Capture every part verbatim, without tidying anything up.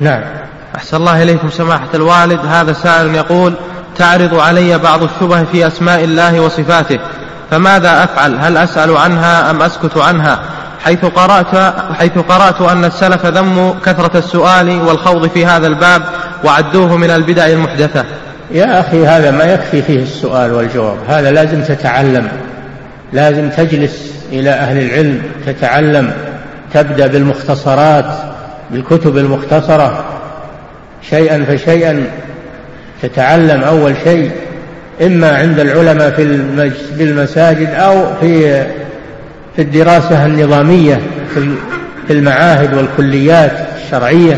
نعم. أحسن الله إليكم سماحة الوالد، هذا سائل يقول: تعرض علي بعض الشبه في أسماء الله وصفاته، فماذا أفعل؟ هل أسأل عنها أم أسكت عنها؟ حيث قرأت, حيث قرأت أن السلف ذموا كثرة السؤال والخوض في هذا الباب وعدوه من البدع المحدثة. يا أخي هذا ما يكفي فيه السؤال والجواب، هذا لازم تتعلم، لازم تجلس إلى أهل العلم تتعلم، تبدأ بالمختصرات، بالكتب المختصرة شيئا فشيئا تتعلم. أول شيء إما عند العلماء في المساجد أو في في الدراسة النظامية في المعاهد والكليات الشرعية،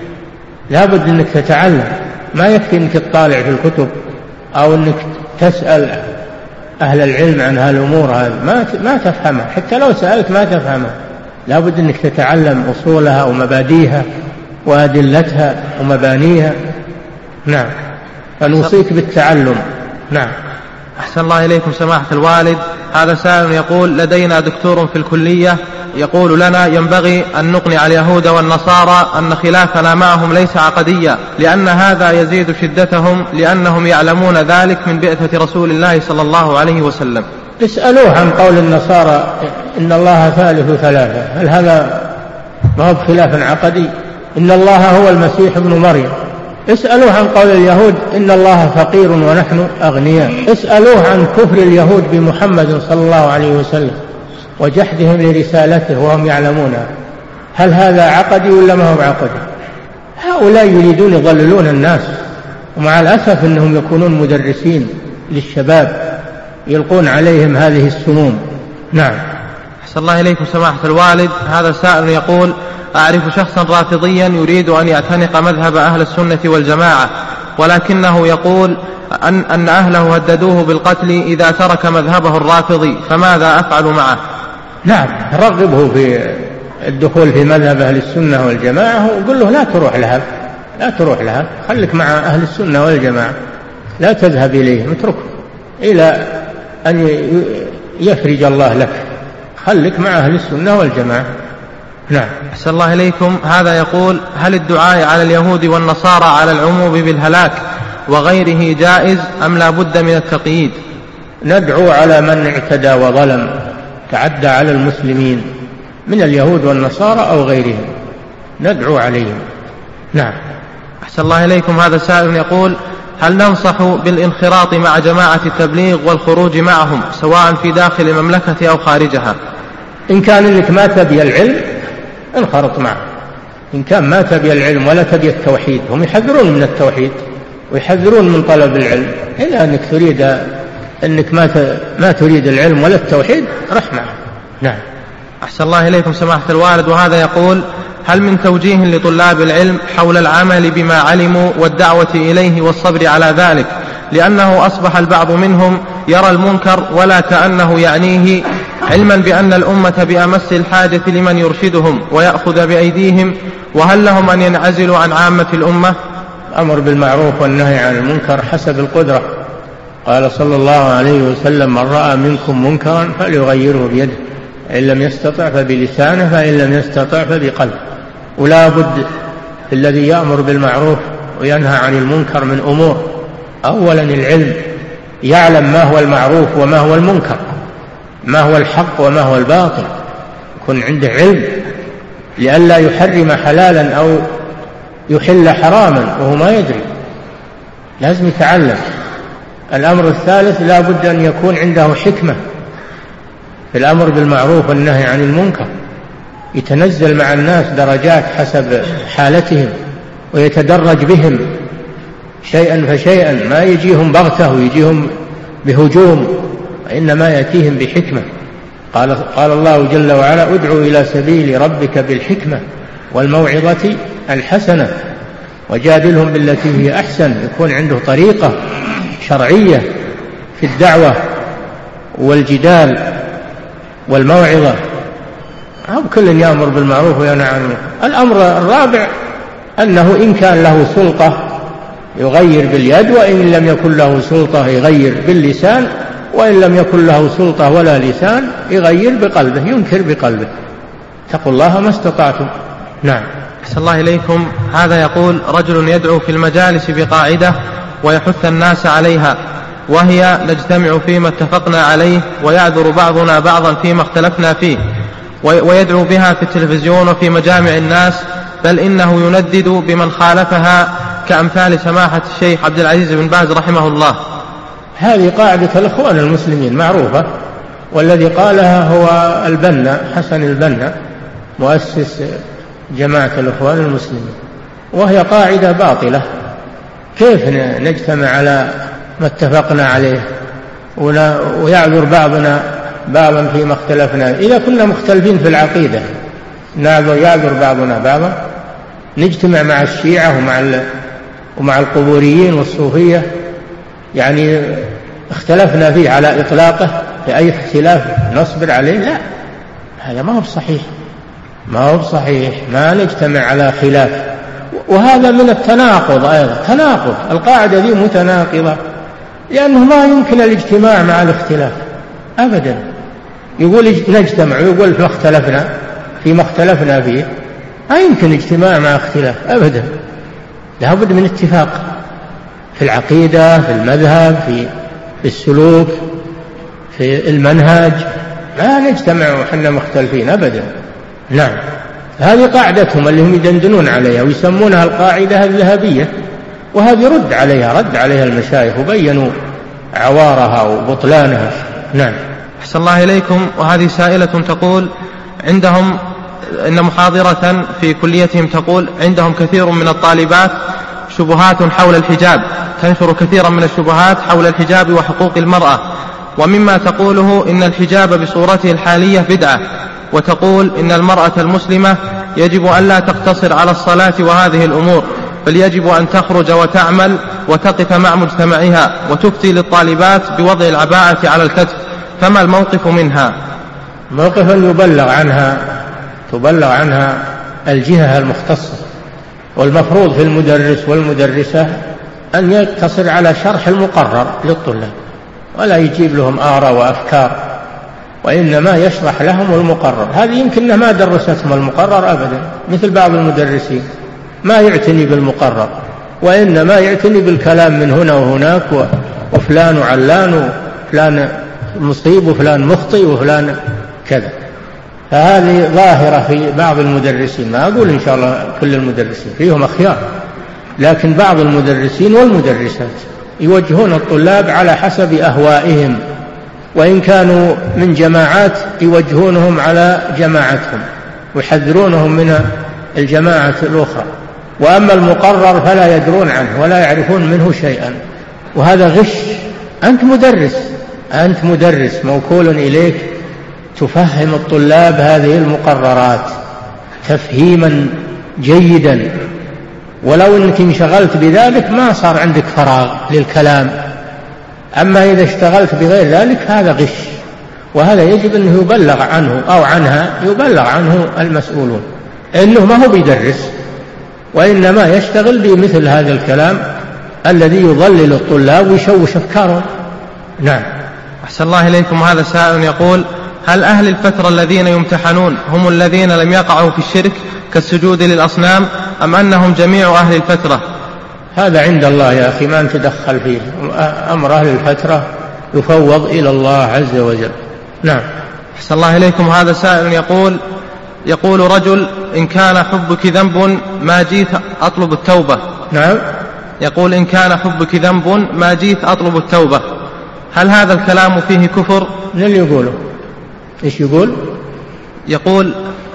لا بد أنك تتعلم، ما يكفي أنك تطالع في الكتب أو أنك تسأل أهل العلم عن هالأمور، هذه ما ما تفهمها، حتى لو سألت ما تفهمها، لا بد أنك تتعلم أصولها ومبادئها وأدلتها ومبانيها. نعم، فنوصيك بالتعلم. نعم. أحسن الله إليكم سماحة الوالد، هذا سائل يقول: لدينا دكتور في الكلية يقول لنا ينبغي أن نقنع اليهود والنصارى أن خلافنا معهم ليس عقديا، لأن هذا يزيد شدتهم، لأنهم يعلمون ذلك من بعثة رسول الله صلى الله عليه وسلم. اسألوه عن قول النصارى إن الله ثالث ثلاثة، هل هذا ما هو بخلاف عقدي؟ إن الله هو المسيح ابن مريم. اسألوه عن قول اليهود إن الله فقير ونحن أغنياء. اسألوه عن كفر اليهود بمحمد صلى الله عليه وسلم وجحدهم لرسالته وهم يعلمونها، هل هذا عقدي ولا ما هو عقدي؟ هؤلاء يريدون يضللون الناس، ومع الأسف أنهم يكونون مدرسين للشباب يلقون عليهم هذه السموم. نعم. أحسن الله إليكم سماحة الوالد، هذا سائل يقول: أعرف شخصا رافضيا يريد أن يعتنق مذهب أهل السنة والجماعة، ولكنه يقول أن, أن أهله هددوه بالقتل إذا ترك مذهبه الرافضي، فماذا أفعل معه؟ نعم، رغبه في الدخول في مذهب أهل السنة والجماعة وقل له لا تروح لها، لا تروح لها، خليك مع أهل السنة والجماعة، لا تذهب إليهم، اتركه إلى أن يفرج الله لك، خليك مع أهل السنة والجماعة. نعم. أحسن الله إليكم، هذا يقول: هل الدعاء على اليهود والنصارى على العموم بالهلاك وغيره جائز أم لا بد من التقييد؟ ندعو على من اعتدى وظلم تعدى على المسلمين من اليهود والنصارى أو غيرهم، ندعو عليهم. نعم. أحسن الله إليكم، هذا سائل يقول: هل ننصح بالانخراط مع جماعة التبليغ والخروج معهم سواء في داخل المملكة أو خارجها؟ إن كان إنك ما تبي العلم انخرط معه، إن كان ما تبي العلم ولا تبي التوحيد، هم يحذرون من التوحيد ويحذرون من طلب العلم، إلا أنك تريد أنك ما ما تريد العلم ولا التوحيد رح معه. نعم. أحسن الله إليكم سماحة الوالد، وهذا يقول: هل من توجيه لطلاب العلم حول العمل بما علموا والدعوة إليه والصبر على ذلك، لأنه أصبح البعض منهم يرى المنكر ولا كأنه يعنيه، علما بأن الأمة بأمس الحاجة لمن يرشدهم ويأخذ بأيديهم، وهل لهم أن ينعزلوا عن عامة الأمة؟ الأمر بالمعروف والنهي عن المنكر حسب القدرة، قال صلى الله عليه وسلم: من رأى منكم منكرا فليغيره بيده، إن لم يستطع فبلسانه، فإن لم يستطع فبقلبه. ولا بد الذي يأمر بالمعروف وينهى عن المنكر من أمور: أولا العلم، يعلم ما هو المعروف وما هو المنكر، ما هو الحق وما هو الباطل، يكون عنده علم لئلا يحرم حلالا أو يحل حراما وهو ما يدري، لازم يتعلم. الأمر الثالث لا بد أن يكون عنده حكمة في الأمر بالمعروف والنهي عن المنكر، يتنزل مع الناس درجات حسب حالتهم ويتدرج بهم شيئا فشيئا، ما يجيهم بغته ويجيهم بهجوم، وإنما يأتيهم بحكمة. قال, قال الله جل وعلا: ادعوا إلى سبيل ربك بالحكمة والموعظة الحسنة وجادلهم بالتي هي أحسن. يكون عنده طريقة شرعية في الدعوة والجدال والموعظة، أو كل يأمر بالمعروف وينهى عن المنكر. الأمر الرابع أنه إن كان له سلطة يغير باليد، وإن لم يكن له سلطة يغير باللسان، وإن لم يكن له سلطة ولا لسان يغير بقلبه، ينكر بقلبه. اتقوا الله ما استطعتم. نعم. أحسن الله إليكم. هذا يقول: رجل يدعو في المجالس بقاعدة ويحث الناس عليها، وهي: نجتمع فيما اتفقنا عليه ويعذر بعضنا بعضا فيما اختلفنا فيه، ويدعو بها في التلفزيون وفي مجامع الناس، بل إنه يندد بمن خالفها كأمثال سماحة الشيخ عبد العزيز بن باز رحمه الله. هذه قاعدة الإخوان المسلمين معروفة، والذي قالها هو البنا، حسن البنا، مؤسس جماعة الإخوان المسلمين، وهي قاعدة باطلة. كيف نجتمع على ما اتفقنا عليه ويعذر بعضنا بعضا فيما اختلفنا؟ إذا كنا مختلفين في العقيدة يعذر بعضنا بعضا، نجتمع مع الشيعة ومع ومع القبوريين والصوفية، يعني اختلفنا فيه على إطلاقه بأي اختلاف نصبر عليه؟ لا، هذا ما هو صحيح، ما هو صحيح، ما نجتمع على خلاف. وهذا من التناقض أيضا، تناقض، القاعدة دي متناقضة، لأنه ما يمكن الاجتماع مع الاختلاف أبدا. يقول نجتمع ويقول فيما اختلفنا فيما اختلفنا فيه، ما يمكن اجتماع مع اختلاف أبدا، لابد من اتفاق في العقيدة، في المذهب، في السلوك، في المنهج، ما نجتمع وحنا مختلفين أبدا. نعم، هذه قاعدتهم اللي هم يدندنون عليها ويسمونها القاعدة الذهبية، وهذه رد عليها رد عليها المشايخ وبينوا عوارها وبطلانها. نعم. أحسن الله إليكم. وهذه سائلة تقول: عندهم إن محاضرة في كليتهم تقول عندهم كثير من الطالبات شبهات حول الحجاب، تنشر كثيرا من الشبهات حول الحجاب وحقوق المرأة، ومما تقوله إن الحجاب بصورته الحالية بدعة، وتقول إن المرأة المسلمة يجب أن لا تقتصر على الصلاة وهذه الأمور، بل يجب أن تخرج وتعمل وتقف مع مجتمعها، وتفتي للطالبات بوضع العباءة على الكتف، فما الموقف منها؟ موقف أن يبلغ عنها تبلغ عنها الجهة المختصة، والمفروض في المدرس والمدرسة أن يقتصر على شرح المقرر للطلاب، ولا يجيب لهم آراء وأفكار، وإنما يشرح لهم المقرر. هذه يمكن ما درستهم المقرر أبدا، مثل بعض المدرسين ما يعتني بالمقرر، وإنما يعتني بالكلام من هنا وهناك، وفلان وعلان، وفلان مصيب وفلان مخطئ وفلان كذا. فهذه ظاهرة في بعض المدرسين، ما أقول إن شاء الله كل المدرسين، فيهم أخيار، لكن بعض المدرسين والمدرسات يوجهون الطلاب على حسب أهوائهم، وإن كانوا من جماعات يوجهونهم على جماعتهم ويحذرونهم من الجماعة الأخرى، وأما المقرر فلا يدرون عنه ولا يعرفون منه شيئا، وهذا غش. أنت مدرس أنت مدرس موكول إليك تفهم الطلاب هذه المقررات تفهيما جيدا، ولو أنك انشغلت بذلك ما صار عندك فراغ للكلام. أما إذا اشتغلت بغير ذلك هذا غش، وهذا يجب أنه يبلغ عنه أو عنها يبلغ عنه المسؤولون، إنه ما هو بيدرس، وإنما يشتغل بمثل هذا الكلام الذي يضلل الطلاب ويشوش أفكارهم. نعم. أحسن الله إليكم. هذا سائل يقول: هل أهل الفترة الذين يمتحنون هم الذين لم يقعوا في الشرك كالسجود للأصنام، أم أنهم جميع أهل الفترة؟ هذا عند الله يا أخي، ما نتدخل فيه، أمر أهل الفترة يفوض إلى الله عز وجل. نعم. أحسن الله إليكم. هذا سائل يقول يقول رجل: إن كان حبك ذنب ما جيت أطلب التوبة. نعم. يقول: إن كان حبك ذنب ما جيت أطلب التوبة، هل هذا الكلام فيه كفر؟ من اللي يقوله؟ إيش يقول؟ يقول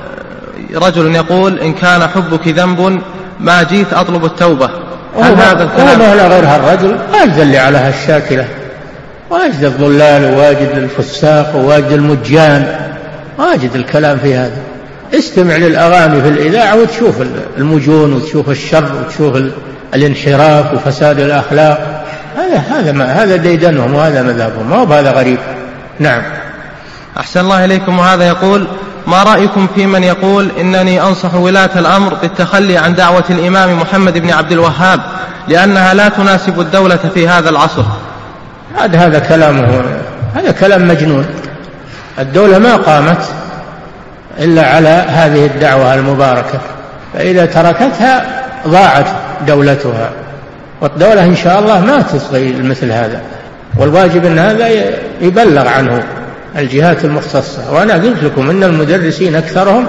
رجل يقول: إن كان حبك ذنب ما جيت أطلب التوبة، هل هذا الكلام؟ هذا غير هالرجل واجد اللي على هالشاكلة، واجد الضلال وواجد الفساق وواجد المجان، واجد الكلام في هذا. استمع للأغاني في الإذاعة وتشوف المجون وتشوف الشر وتشوف الانحراف وفساد الأخلاق. هذا هذا ما هذا ديدنهم وهذا مذهبهم، ما هو بهذا غريب. نعم. أحسن الله إليكم. وهذا يقول: ما رأيكم في من يقول إنني أنصح ولاة الأمر بالتخلي عن دعوة الإمام محمد بن عبد الوهاب لأنها لا تناسب الدولة في هذا العصر؟ هذا هذا كلامه هذا كلام مجنون. الدولة ما قامت إلا على هذه الدعوة المباركة، فإذا تركتها ضاعت دولتها، والدولة إن شاء الله ما تصغي مثل هذا، والواجب أن هذا يبلغ عنه الجهات المختصة. وأنا قلت لكم أن المدرسين أكثرهم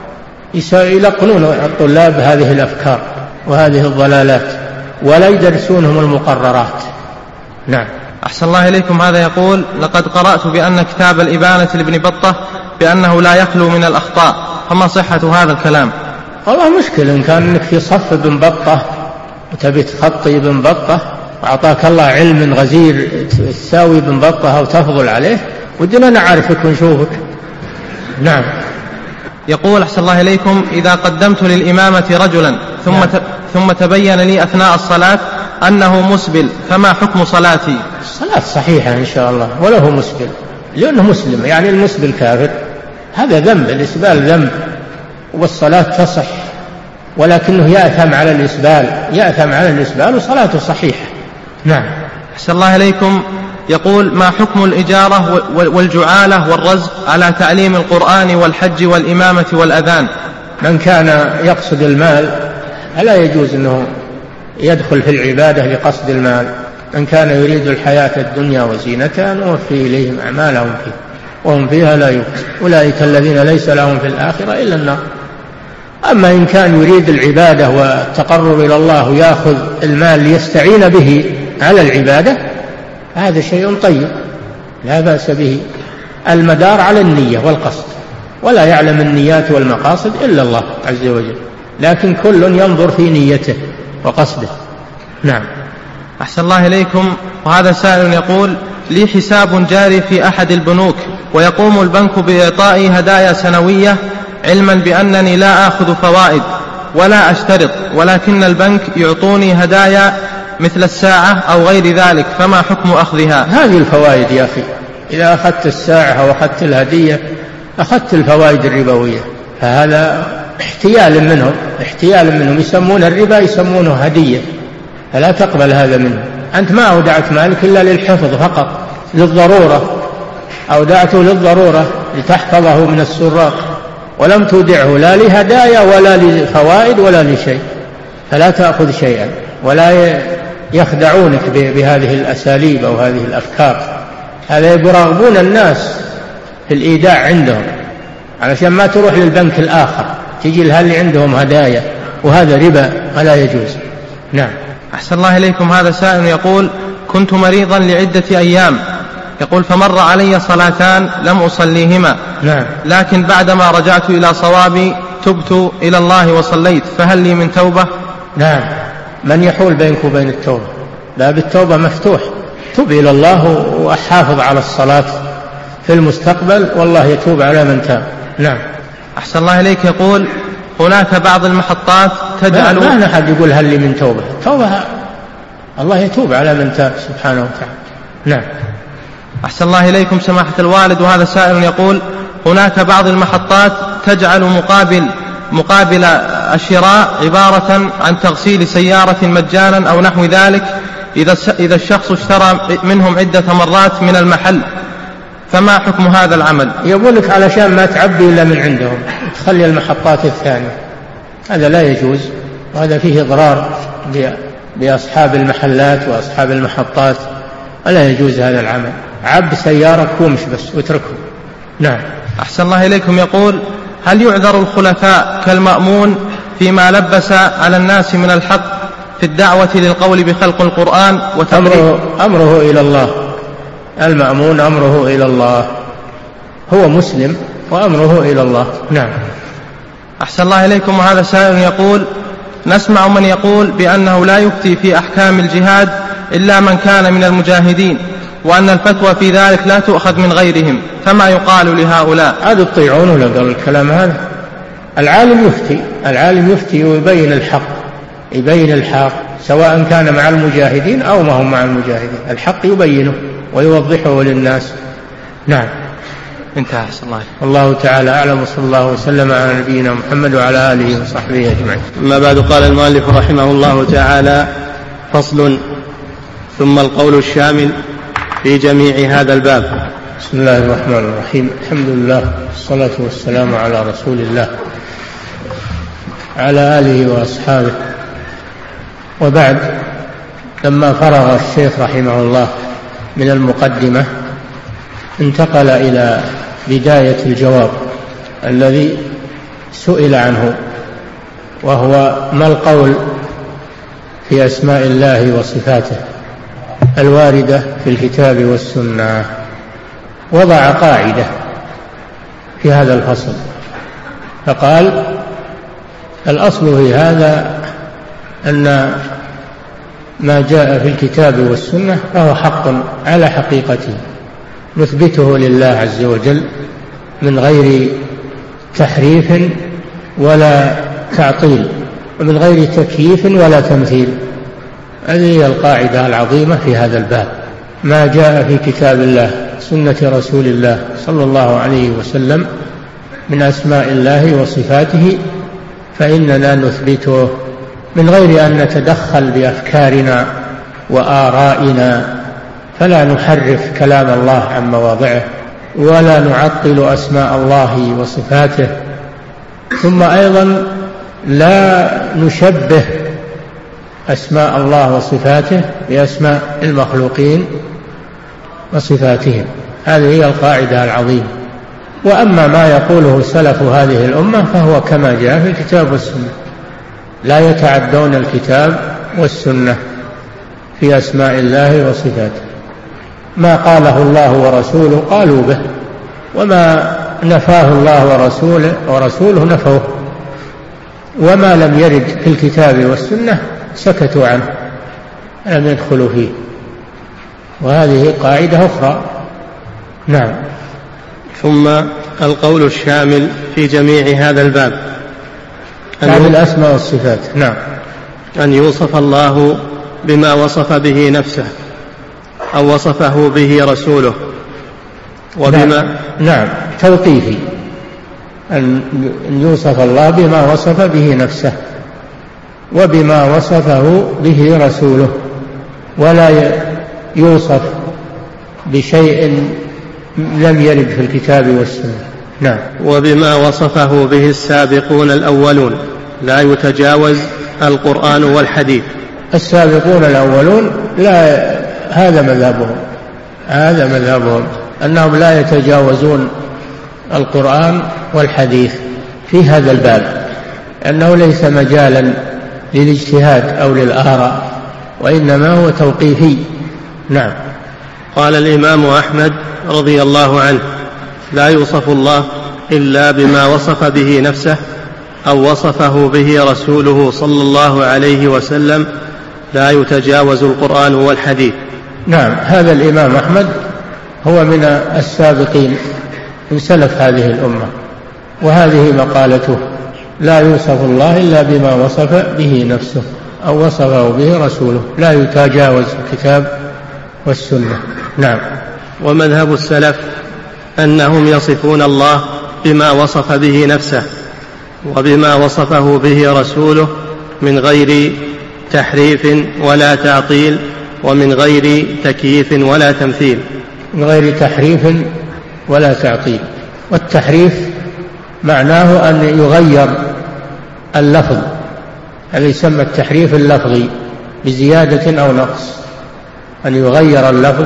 يلقنون الطلاب هذه الأفكار وهذه الضلالات ولا يدرسونهم المقررات. نعم. أحسن الله إليكم. هذا يقول: لقد قرأت بأن كتاب الإبانة لابن بطة بأنه لا يخلو من الأخطاء، فما صحة هذا الكلام؟ والله مشكلة إن كان إنك في صف ابن بطة وتبي تخطي ابن بطة وأعطاك الله علم غزير تساوي ابن بطة أو تفضل عليه، ودنا نعرفك ونشوفك. نعم. يقول: أحسن الله إليكم، إذا قدمت للإمامة رجلا ثم نعم. ثم تبين لي أثناء الصلاة أنه مسبل، فما حكم صلاتي؟ الصلاة صحيحة إن شاء الله، وله مسبل لأنه مسلم، يعني المسبل كافر، هذا ذنب، الإسبال ذنب، والصلاة تصح، ولكنه يأثم على الإسبال، يأثم على الإسبال وصلاته صحيحة. نعم. أحسن الله إليكم. يقول: ما حكم الإجارة والجعالة والرزق على تعليم القرآن والحج والإمامة والأذان؟ من كان يقصد المال فلا يجوز أنه يدخل في العبادة لقصد المال. من كان يريد الحياة الدنيا وزينتها نوفي إليهم أعمالهم فيه وهم فيها لا يبخسون، أولئك الذين ليس لهم في الآخرة إلا النار. أما إن كان يريد العبادة والتقرب إلى الله ويأخذ المال ليستعين به على العبادة هذا شيء طيب لا بأس به. المدار على النية والقصد، ولا يعلم النيات والمقاصد إلا الله عز وجل، لكن كل ينظر في نيته وقصده. نعم. أحسن الله إليكم. وهذا سائل يقول: لي حساب جاري في أحد البنوك، ويقوم البنك بإعطائي هدايا سنوية علما بأنني لا آخذ فوائد ولا أشترط، ولكن البنك يعطوني هدايا مثل الساعة أو غير ذلك، فما حكم أخذها؟ هذه الفوائد يا أخي، إذا أخذت الساعة أو أخذت الهدية أخذت الفوائد الربوية، فهذا احتيال منهم، احتيال منهم، يسمون الربا يسمونه هدية، فلا تقبل هذا منه. أنت ما أودعت مالك إلا للحفظ فقط، للضرورة، أودعته للضرورة لتحفظه من السراق، ولم تودعه لا لهدايا ولا لفوائد ولا لشيء، فلا تأخذ شيئا. ولا يخدعونك بهذه الأساليب أو هذه الأفكار، هذا يراغبون الناس في الإيداع عندهم علشان ما تروح للبنك الآخر تجي لها اللي عندهم هدايا، وهذا ربا ولا يجوز. نعم. أحسن الله إليكم. هذا سائل يقول: كنت مريضا لعدة أيام، يقول فمر علي صلاتان لم أصليهما، نعم. لكن بعدما رجعت إلى صوابي تبت إلى الله وصليت، فهل لي من توبة؟ نعم. من يحول بينك وبين التوبة؟ باب التوبة مفتوح، تب إلى الله وحافظ على الصلاة في المستقبل، والله يتوب على من تاب. نعم. أحسن الله إليك. يقول: هناك بعض المحطات تجعل ما ما أحد يقول هل لي من توبة، توبة الله يتوب على من تاب سبحانه وتعالى. نعم. أحسن الله إليكم سماحة الوالد. وهذا سائل يقول: هناك بعض المحطات تجعل مقابل مقابل الشراء عبارة عن تغسيل سيارة مجانا أو نحو ذلك إذا إذا الشخص اشترى منهم عدة مرات من المحل، فما حكم هذا العمل؟ يقولك علشان ما تعبي إلا من عندهم تخلي المحطات الثانية، هذا لا يجوز، وهذا فيه إضرار بأصحاب المحلات وأصحاب المحطات، ولا يجوز هذا العمل. عب سيارة كومش بس واتركه. نعم. أحسن الله إليكم. يقول: هل يعذر الخلفاء كالمأمون فيما لبس على الناس من الحق في الدعوة للقول بخلق القرآن أمره, أمره إلى الله، المأمون أمره إلى الله، هو مسلم وأمره إلى الله. نعم. أحسن الله إليكم. وهذا سائل يقول: نسمع من يقول بأنه لا يفتي في أحكام الجهاد إلا من كان من المجاهدين، وأن الفتوى في ذلك لا تؤخذ من غيرهم، فما يقال لهؤلاء؟ هذا تطيعون ولا قال الكلام هذا؟ العالم يفتي، العالم يفتي ويبين الحق، يبين الحق سواء كان مع المجاهدين أو ما هم مع المجاهدين، الحق يبينه ويوضحه للناس. نعم. انتهى. أحسن الله. الله تعالى أعلم، وصلى الله وسلم على نبينا محمد وعلى آله وصحبه أجمعين. أما بعد، قال المؤلف رحمه الله تعالى: فصل. ثم القول الشامل في جميع هذا الباب. بسم الله الرحمن الرحيم، الحمد لله والصلاة والسلام على رسول الله. على آله وأصحابه. وبعد، لما فرغ الشيخ رحمه الله من المقدمة انتقل إلى بداية الجواب الذي سئل عنه، وهو ما القول في أسماء الله وصفاته الواردة في الكتاب والسنة. وضع قاعدة في هذا الفصل فقال: الأصل في هذا أن ما جاء في الكتاب والسنة فهو حق على حقيقته، نثبته لله عز وجل من غير تحريف ولا تعطيل، ومن غير تكييف ولا تمثيل. هذه هي القاعدة العظيمة في هذا الباب. ما جاء في كتاب الله سنة رسول الله صلى الله عليه وسلم من أسماء الله وصفاته فإننا نثبته من غير أن نتدخل بأفكارنا وآرائنا، فلا نحرف كلام الله عن مواضعه ولا نعطل أسماء الله وصفاته. ثم أيضا لا نشبه أسماء الله وصفاته بأسماء المخلوقين وصفاتهم. هذه هي القاعدة العظيمة. وأما ما يقوله سلف هذه الأمة فهو كما جاء في الكتاب والسنة، لا يتعدون الكتاب والسنة في أسماء الله وصفاته. ما قاله الله ورسوله قالوا به، وما نفاه الله ورسوله ورسوله نفوه، وما لم يرد في الكتاب والسنة سكتوا عنه، لم يدخلوا فيه. وهذه قاعدة أخرى. نعم. ثم القول الشامل في جميع هذا الباب باب الأسماء والصفات. نعم. أن يوصف الله بما وصف به نفسه أو وصفه به رسوله وبما نعم, نعم. توقيفي، أن يوصف الله بما وصف به نفسه وبما وصفه به رسوله، ولا يوصف بشيء لم يرد في الكتاب والسنة. نعم. وبما وصفه به السابقون الأولون لا يتجاوز القرآن والحديث. السابقون الأولون لا، هذا مذهبهم هذا مذهبهم أنهم لا يتجاوزون القرآن والحديث في هذا الباب، أنه ليس مجالا للاجتهاد أو للآراء، وإنما هو توقيفي. نعم. قال الإمام أحمد رضي الله عنه: لا يوصف الله إلا بما وصف به نفسه أو وصفه به رسوله صلى الله عليه وسلم، لا يتجاوز القرآن والحديث. نعم. هذا الإمام أحمد هو من السابقين من سلف هذه الأمة، وهذه مقالته: لا يوصف الله إلا بما وصف به نفسه أو وصفه به رسوله، لا يتجاوز الكتاب والسنة. نعم. ومذهب السلف أنهم يصفون الله بما وصف به نفسه وبما وصفه به رسوله من غير تحريف ولا تعطيل ومن غير تكييف ولا تمثيل. من غير تحريف ولا تعطيل. والتحريف معناه أن يغير اللفظ، هذا يسمى التحريف اللفظي بزيادة أو نقص، أن يغير اللفظ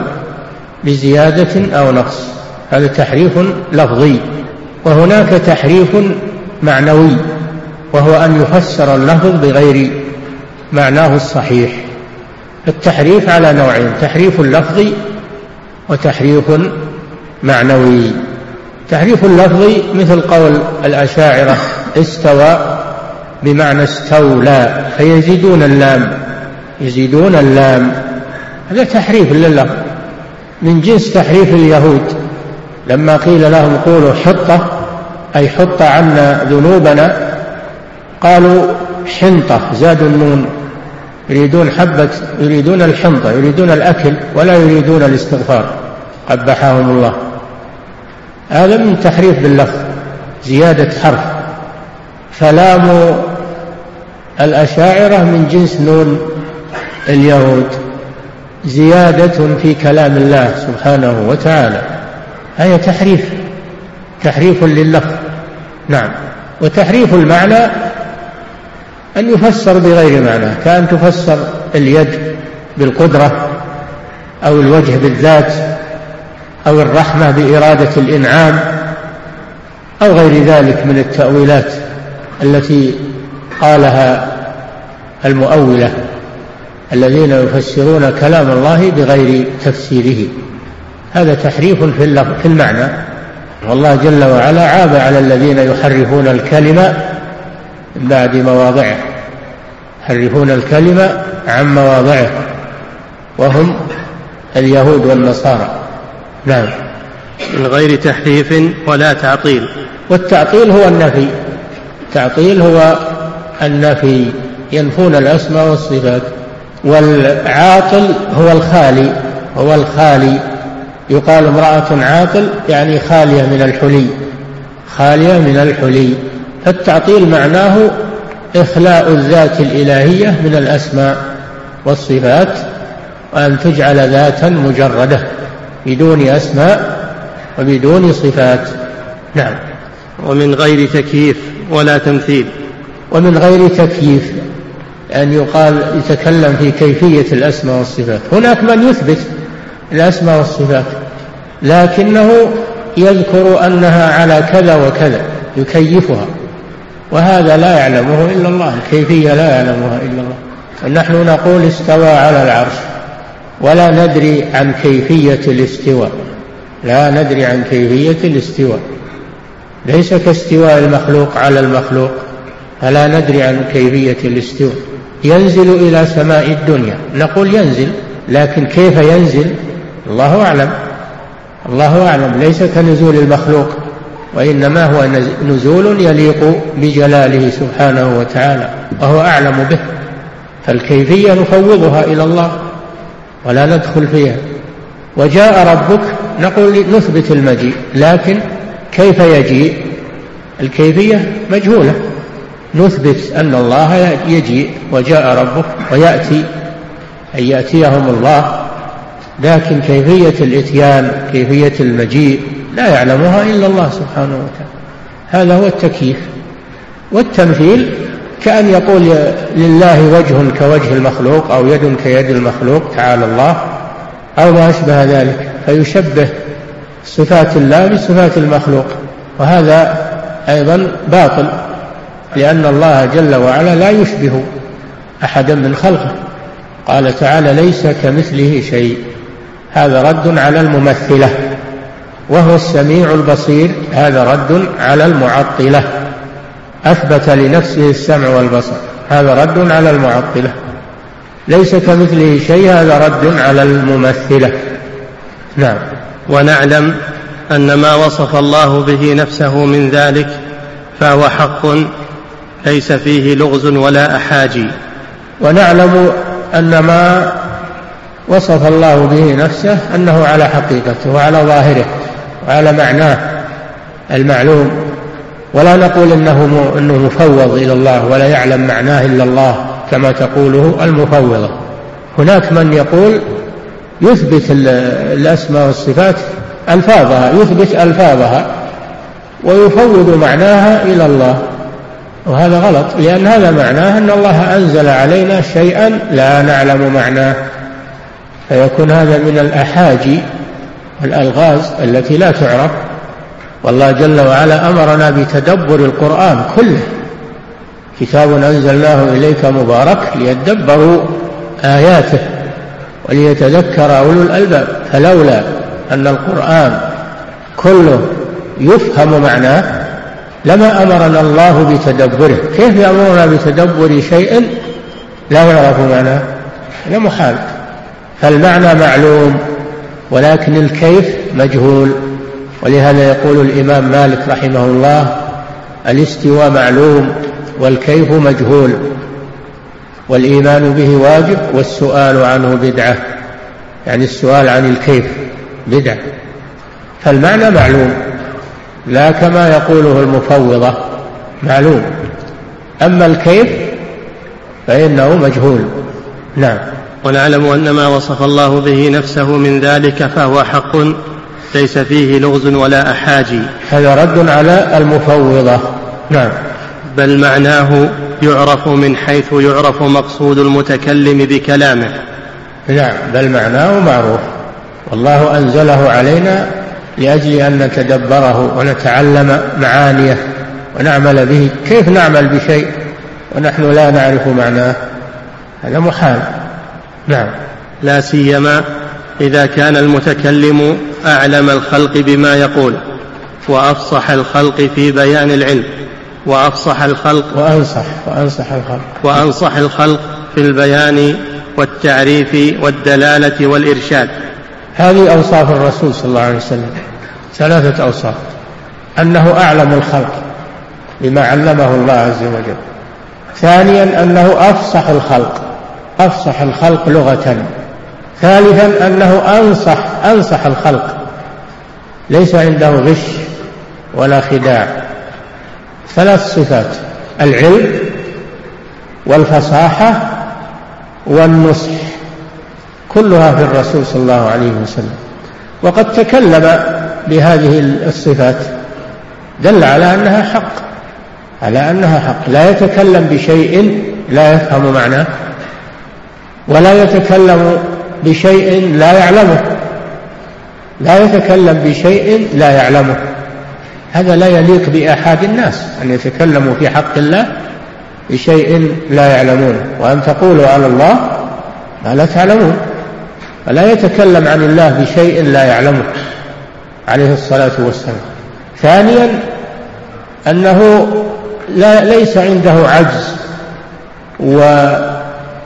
بزيادة أو نقص، هذا تحريف لفظي. وهناك تحريف معنوي، وهو أن يفسر اللفظ بغير معناه الصحيح. التحريف على نوعين: تحريف لفظي وتحريف معنوي. تحريف اللفظي مثل قول الأشاعرة: استوى بمعنى استولى، فيزيدون اللام يزيدون اللام هذا تحريف لللفظ، من جنس تحريف اليهود لما قيل لهم قولوا حطة، أي حط عنا ذنوبنا، قالوا حنطة، زادوا النون، يريدون حبة، يريدون الحنطة، يريدون الأكل ولا يريدون الاستغفار، قبحهم الله. هذا من تحريف باللفظ، زيادة حرف. فلام الأشاعرة من جنس نون اليهود، زيادة في كلام الله سبحانه وتعالى، هي تحريف، تحريف لللفظ. نعم. وتحريف المعنى أن يفسر بغير معناه، كأن تفسر اليد بالقدرة أو الوجه بالذات أو الرحمة بإرادة الإنعام أو غير ذلك من التأويلات التي قالها المؤولة الذين يفسرون كلام الله بغير تفسيره. هذا تحريف في المعنى، والله جل وعلا عاب على الذين يحرفون الكلمة من بعد مواضعه، يحرفون الكلمة عن مواضعه، وهم اليهود والنصارى. نعم. من غير تحريف ولا تعطيل. والتعطيل هو النفي، التعطيل هو النفي، ينفون الأسماء والصفات. والعاطل هو الخالي، هو الخالي، يقال امرأة عاطل يعني خالية من الحلي، خالية من الحلي. فالتعطيل معناه إخلاء الذات الإلهية من الأسماء والصفات، وأن تجعل ذاتا مجردة بدون أسماء وبدون صفات. نعم. ومن غير تكييف ولا تمثيل. ومن غير تكييف أن يقال يتكلم في كيفية الأسماء والصفات. هناك من يثبت الأسماء والصفات لكنه يذكر أنها على كذا وكذا، يكيفها، وهذا لا يعلمه إلا الله، الكيفية لا يعلمها إلا الله. ونحن نقول استوى على العرش ولا ندري عن كيفية الاستواء، لا ندري عن كيفية الاستواء، ليس كاستواء المخلوق على المخلوق، فلا ندري عن كيفية الاستواء. ينزل إلى سماء الدنيا، نقول ينزل، لكن كيف ينزل الله أعلم، الله أعلم، ليس كنزول المخلوق، وإنما هو نزول يليق بجلاله سبحانه وتعالى وهو أعلم به. فالكيفية نفوضها إلى الله ولا ندخل فيها. وجاء ربك نقول نثبت المجيء، لكن كيف يجيء الكيفية مجهولة، نثبت أن الله يجيء وجاء ربك ويأتي، أن يأتيهم الله، لكن كيفية الإتيان كيفية المجيء لا يعلمها إلا الله سبحانه وتعالى. هذا هو التكييف. والتمثيل كأن يقول لله وجه كوجه المخلوق أو يد كيد المخلوق تعالى الله أو ما أشبه ذلك، فيشبه صفات الله بصفات المخلوق، وهذا أيضا باطل، لأن الله جل وعلا لا يشبه أحدا من خلقه. قال تعالى ليس كمثله شيء، هذا رد على الممثلة، وهو السميع البصير، هذا رد على المعطلة، أثبت لنفسه السمع والبصر، هذا رد على المعطلة. ليس كمثله شيء، هذا رد على الممثلة. نعم. ونعلم أن ما وصف الله به نفسه من ذلك فهو حق ليس فيه لغز ولا أحاجي. ونعلم أن ما وصف الله به نفسه أنه على حقيقته وعلى ظاهره وعلى معناه المعلوم، ولا نقول إنه إنه مفوض إلى الله ولا يعلم معناه إلا الله كما تقوله المفوضة. هناك من يقول يثبت الأسماء والصفات ألفاظها، يثبت ألفاظها ويفوض معناها إلى الله، وهذا غلط، لأن هذا معناه أن الله أنزل علينا شيئا لا نعلم معناه، فيكون هذا من الأحاجي والألغاز التي لا تعرف. والله جل وعلا أمرنا بتدبر القرآن كله، كتاب أنزلناه إليك مبارك ليدبروا آياته وليتذكر أولو الألباب. فلولا أن القرآن كله يفهم معناه لما أمرنا الله بتدبره. كيف يأمرنا بتدبر شيء لا يعرف معناه؟ هذا محال. فالمعنى معلوم ولكن الكيف مجهول، ولهذا يقول الإمام مالك رحمه الله الاستواء معلوم والكيف مجهول، والإيمان به واجب والسؤال عنه بدعة، يعني السؤال عن الكيف بدعة. فالمعنى معلوم لا كما يقوله المفوضة معلوم، أما الكيف فإنه مجهول. نعم. ونعلم أن ما وصف الله به نفسه من ذلك فهو حق ليس فيه لغز ولا أحاجي. هذا رد على المفوضة. نعم. بل معناه يعرف من حيث يعرف مقصود المتكلم بكلامه. نعم، بل معناه معروف، والله أنزله علينا لأجل أن نتدبره ونتعلم معانيه ونعمل به. كيف نعمل بشيء ونحن لا نعرف معناه؟ هذا محال. نعم. لا سيما إذا كان المتكلم أعلم الخلق بما يقول وأفصح الخلق في بيان العلم وأفصح الخلق وأنصح وأنصح الخلق وأنصح الخلق في البيان والتعريف والدلالة والإرشاد. هذه أوصاف الرسول صلى الله عليه وسلم، ثلاثة أوصاف: أنه أعلم الخلق بما علمه الله عز وجل، ثانيا أنه أفصح الخلق أفصح الخلق لغة، ثالثا أنه أنصح أنصح الخلق، ليس عنده غش ولا خداع. ثلاث صفات: العلم والفصاحة والنصح، كلها في الرسول صلى الله عليه وسلم. وقد تكلم بهذه الصفات دل على أنها حق على أنها حق لا يتكلم بشيء لا يفهم معناه، ولا يتكلم بشيء لا يعلمه لا يتكلم بشيء لا يعلمه هذا لا يليق بأحد الناس أن يتكلموا في حق الله بشيء لا يعلمون، وأن تقولوا على الله ما لا تعلمون. فلا يتكلم عن الله بشيء لا يعلمه عليه الصلاة والسلام. ثانيا أنه لا ليس عنده عجز وعي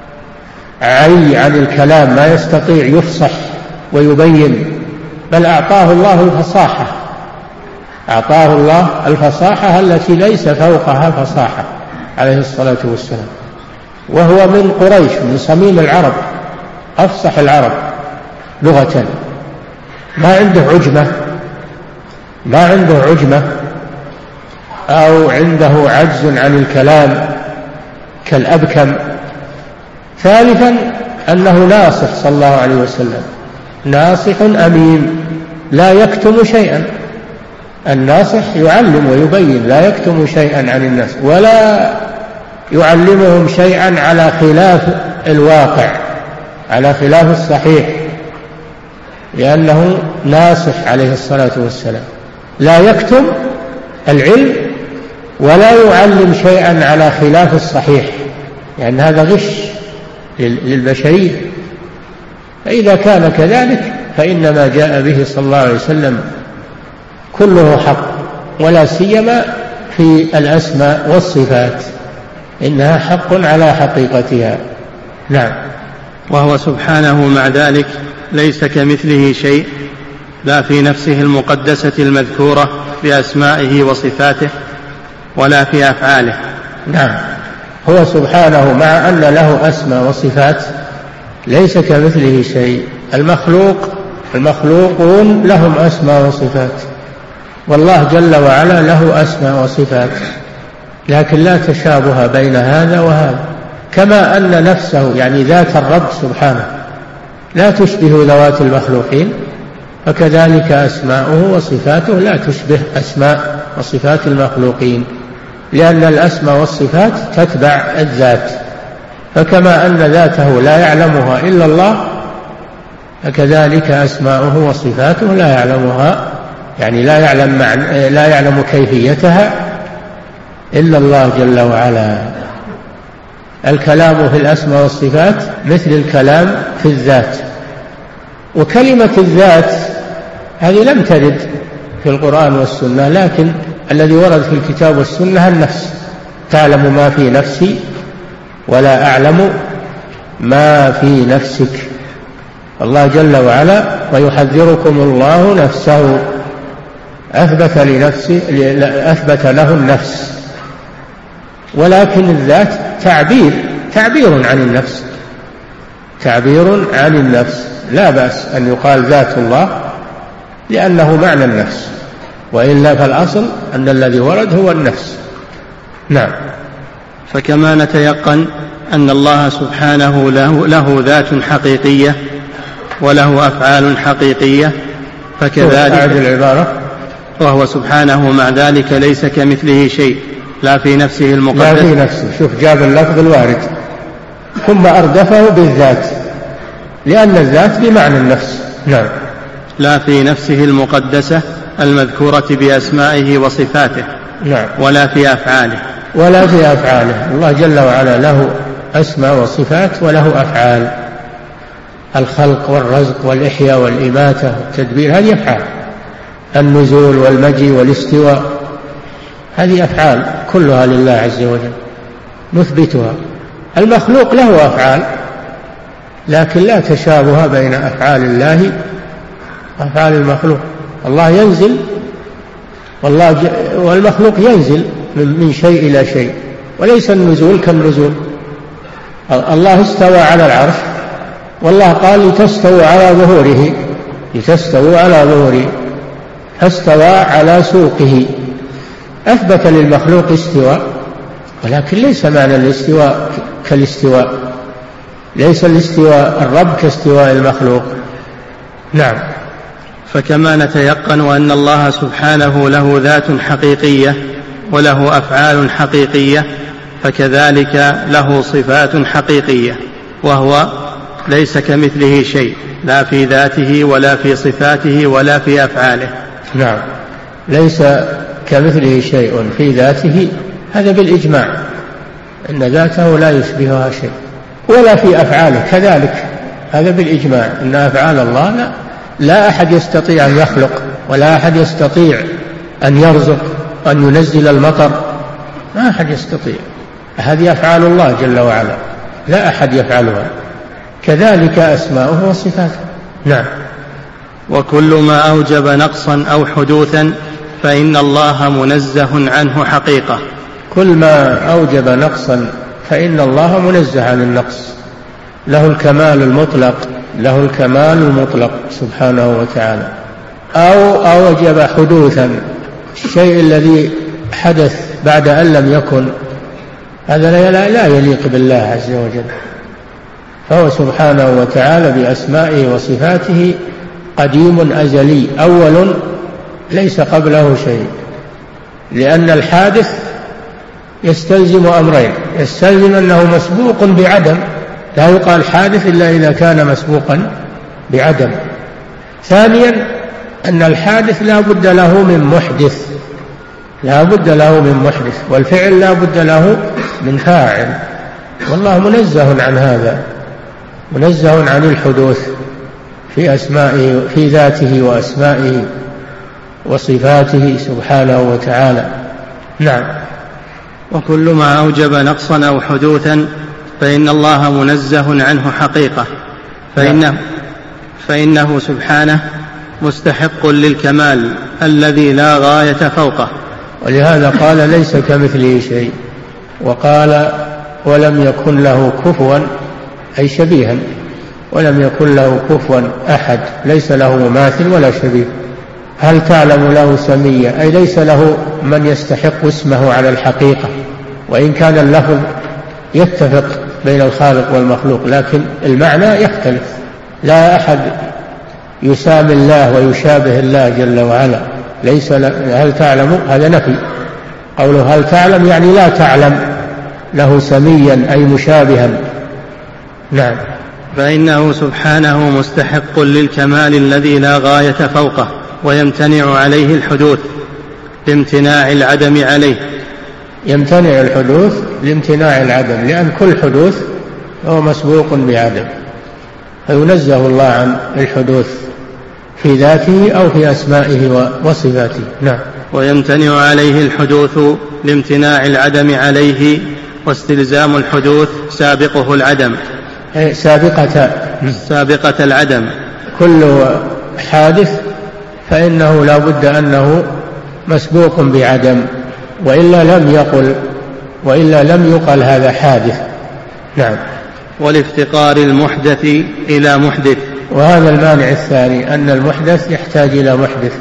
عن الكلام، ما يستطيع يفصح ويبين، بل أعطاه الله الفصاحة أعطاه الله الفصاحة التي ليس فوقها فصاحة عليه الصلاة والسلام. وهو من قريش، من صميم العرب، أفصح العرب لغة، ما عنده عجمة ما عنده عجمة أو عنده عجز عن الكلام كالأبكم. ثالثا أنه ناصح صلى الله عليه وسلم، ناصح أمين لا يكتم شيئا. الناصح يعلم ويبين، لا يكتم شيئا عن الناس ولا يعلمهم شيئا على خلاف الواقع، على خلاف الصحيح، لأنه ناصح عليه الصلاة والسلام، لا يكتم العلم ولا يعلم شيئا على خلاف الصحيح، لأن يعني هذا غش للبشرية. فإذا كان كذلك فإنما جاء به صلى الله عليه وسلم كله حق، ولا سيما في الأسماء والصفات، إنها حق على حقيقتها. نعم. وهو سبحانه مع ذلك ليس كمثله شيء، لا في نفسه المقدسة المذكورة بأسمائه وصفاته ولا في أفعاله. نعم، هو سبحانه مع أن له أسماء وصفات ليس كمثله شيء. المخلوق المخلوقون لهم أسماء وصفات، والله جل وعلا له أسماء وصفات، لكن لا تشابه بين هذا وهذا. كما أن نفسه يعني ذات الرب سبحانه لا تشبه ذوات المخلوقين، فكذلك أسماؤه وصفاته لا تشبه أسماء وصفات المخلوقين، لأن الأسماء والصفات تتبع الذات. فكما أن ذاته لا يعلمها إلا الله، فكذلك أسماؤه وصفاته لا يعلمها، يعني لا يعلم معنى لا يعلم كيفيتها إلا الله جل وعلا. الكلام في الأسماء والصفات مثل الكلام في الذات، وكلمة الذات هذه لم ترد في القرآن والسنة، لكن الذي ورد في الكتاب والسنة النفس. تعلم ما في نفسي ولا أعلم ما في نفسك. الله جل وعلا ويحذركم الله نفسه، أثبت لنفسه أثبت له النفس، ولكن الذات تعبير تعبير عن النفس تعبير عن النفس لا بأس أن يقال ذات الله لأنه معنى النفس، وإلا فالأصل أن الذي ورد هو النفس. نعم. فكما نتيقن أن الله سبحانه له, له ذات حقيقية وله أفعال حقيقية، فكذلك العبارة وهو سبحانه مع ذلك ليس كمثله شيء، لا في نفسه المقدس. لا في نفسه. شوف، جاب اللفظ الوارد ثم أردفه بالذات، لأن الذات بمعنى النفس. نعم. لا في نفسه المقدسة المذكورة بأسمائه وصفاته. نعم. ولا في أفعاله. ولا في أفعاله. الله جل وعلا له أسماء وصفات وله أفعال. الخلق والرزق والإحياء والإماتة والتدبير هذه أفعال. النزول والمجيء والاستواء هذه أفعال كلها لله عز وجل نثبتها. المخلوق له أفعال لكن لا تشابه بين أفعال الله وأفعال المخلوق. الله ينزل والله ج... والمخلوق ينزل من شيء إلى شيء، وليس النزول كالنزول. الله استوى على العرش والله قال لتستووا على ظهوره، لتستووا على ظهوره، فاستوى على سوقه. أثبت للمخلوق استواء، ولكن ليس معنى الاستواء كالاستواء، ليس الاستواء الرب كاستواء المخلوق. نعم. فكما نتيقن أن الله سبحانه له ذات حقيقية وله أفعال حقيقية، فكذلك له صفات حقيقية، وهو ليس كمثله شيء، لا في ذاته ولا في صفاته ولا في أفعاله. نعم، ليس كمثله شيء في ذاته، هذا بالإجماع أن ذاته لا يشبهها شيء، ولا في أفعاله كذلك، هذا بالإجماع أن أفعال الله لا, لا أحد يستطيع أن يخلق، ولا أحد يستطيع أن يرزق، أن ينزل المطر، ما أحد يستطيع. هذه أفعال الله جل وعلا، لا أحد يفعلها. كذلك أسماؤه وصفاته. نعم. وكل ما أوجب نقصا أو حدوثا فإن الله منزه عنه حقيقة. كل ما أوجب نقصا فإن الله منزه عن النقص، له الكمال المطلق، له الكمال المطلق سبحانه وتعالى. أو أوجب حدوثا، الشيء الذي حدث بعد أن لم يكن، هذا لا يليق بالله عز وجل. فهو سبحانه وتعالى بأسمائه وصفاته قديم أزلي، أول ليس قبله شيء، لأن الحادث يستلزم أمرين: يستلزم أنه مسبوق بعدم، لا يقال حادث إلا إذا كان مسبوقا بعدم. ثانيا أن الحادث لا بد له من محدث، لا بد له من محدث، والفعل لا بد له من فاعل، والله منزه عن هذا، منزه عن الحدوث في أسمائه، في ذاته وأسمائه وصفاته سبحانه وتعالى. نعم. وكل ما أوجب نقصا أو حدوثا فإن الله منزه عنه حقيقة، فإنه, فإنه سبحانه مستحق للكمال الذي لا غاية فوقه. ولهذا قال ليس كمثله شيء، وقال ولم يكن له كفوا، أي شبيها، ولم يكن له كفوا أحد، ليس له مماثل ولا شبيه. هل تعلم له سميا، أي ليس له من يستحق اسمه على الحقيقة، وإن كان اللفظ يتفق بين الخالق والمخلوق لكن المعنى يختلف. لا أحد يسامي الله ويشابه الله جل وعلا. ليس هل تعلم، هذا نفي. قوله هل تعلم يعني لا تعلم له سميا أي مشابها. نعم. فإنه سبحانه مستحق للكمال الذي لا غاية فوقه، ويمتنع عليه الحدوث لامتناع العدم عليه. يمتنع الحدوث لامتناع العدم، لأن كل حدوث هو مسبوق بعدم، فينزه الله عن الحدوث في ذاته أو في أسمائه وصفاته. نعم. ويمتنع عليه الحدوث لامتناع العدم عليه، واستلزام الحدوث سابقه العدم. سابقة سابقة العدم. كل حادث فإنه لا بد أنه مسبوق بعدم، وإلا لم يقل وإلا لم يقل هذا حادث. نعم. والافتقار المحدث إلى محدث. وهذا المانع الثاني، أن المحدث يحتاج إلى محدث،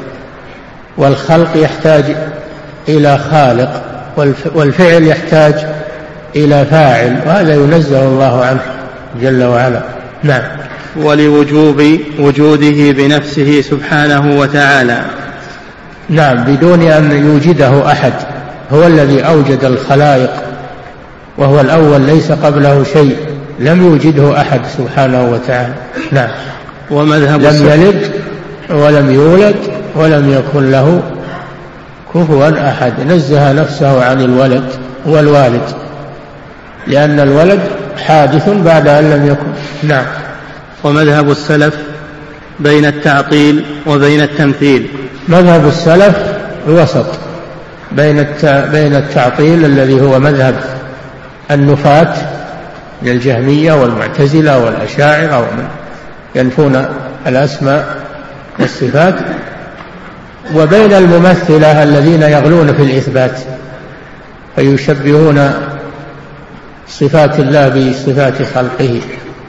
والخلق يحتاج إلى خالق، والفعل يحتاج إلى فاعل، وهذا ينزه الله عنه جل وعلا. نعم. ولوجوب وجوده بنفسه سبحانه وتعالى. نعم، بدون أن يوجده أحد، هو الذي أوجد الخلائق، وهو الأول ليس قبله شيء، لم يوجده أحد سبحانه وتعالى. نعم. ومذهب لم يلد ولم يولد ولم يكن له كفوا أحد، نزه نفسه عن الولد والوالد، لأن الولد حادث بعد أن لم يكن. نعم. ومذهب السلف بين التعطيل وبين التمثيل. مذهب السلف الوسط بين بين التعطيل الذي هو مذهب النفاة من الجهمية والمعتزلة والأشاعرة ومن ينفون الأسماء والصفات، وبين الممثلة الذين يغلون في الإثبات فيشبهون صفات الله بصفات خلقه.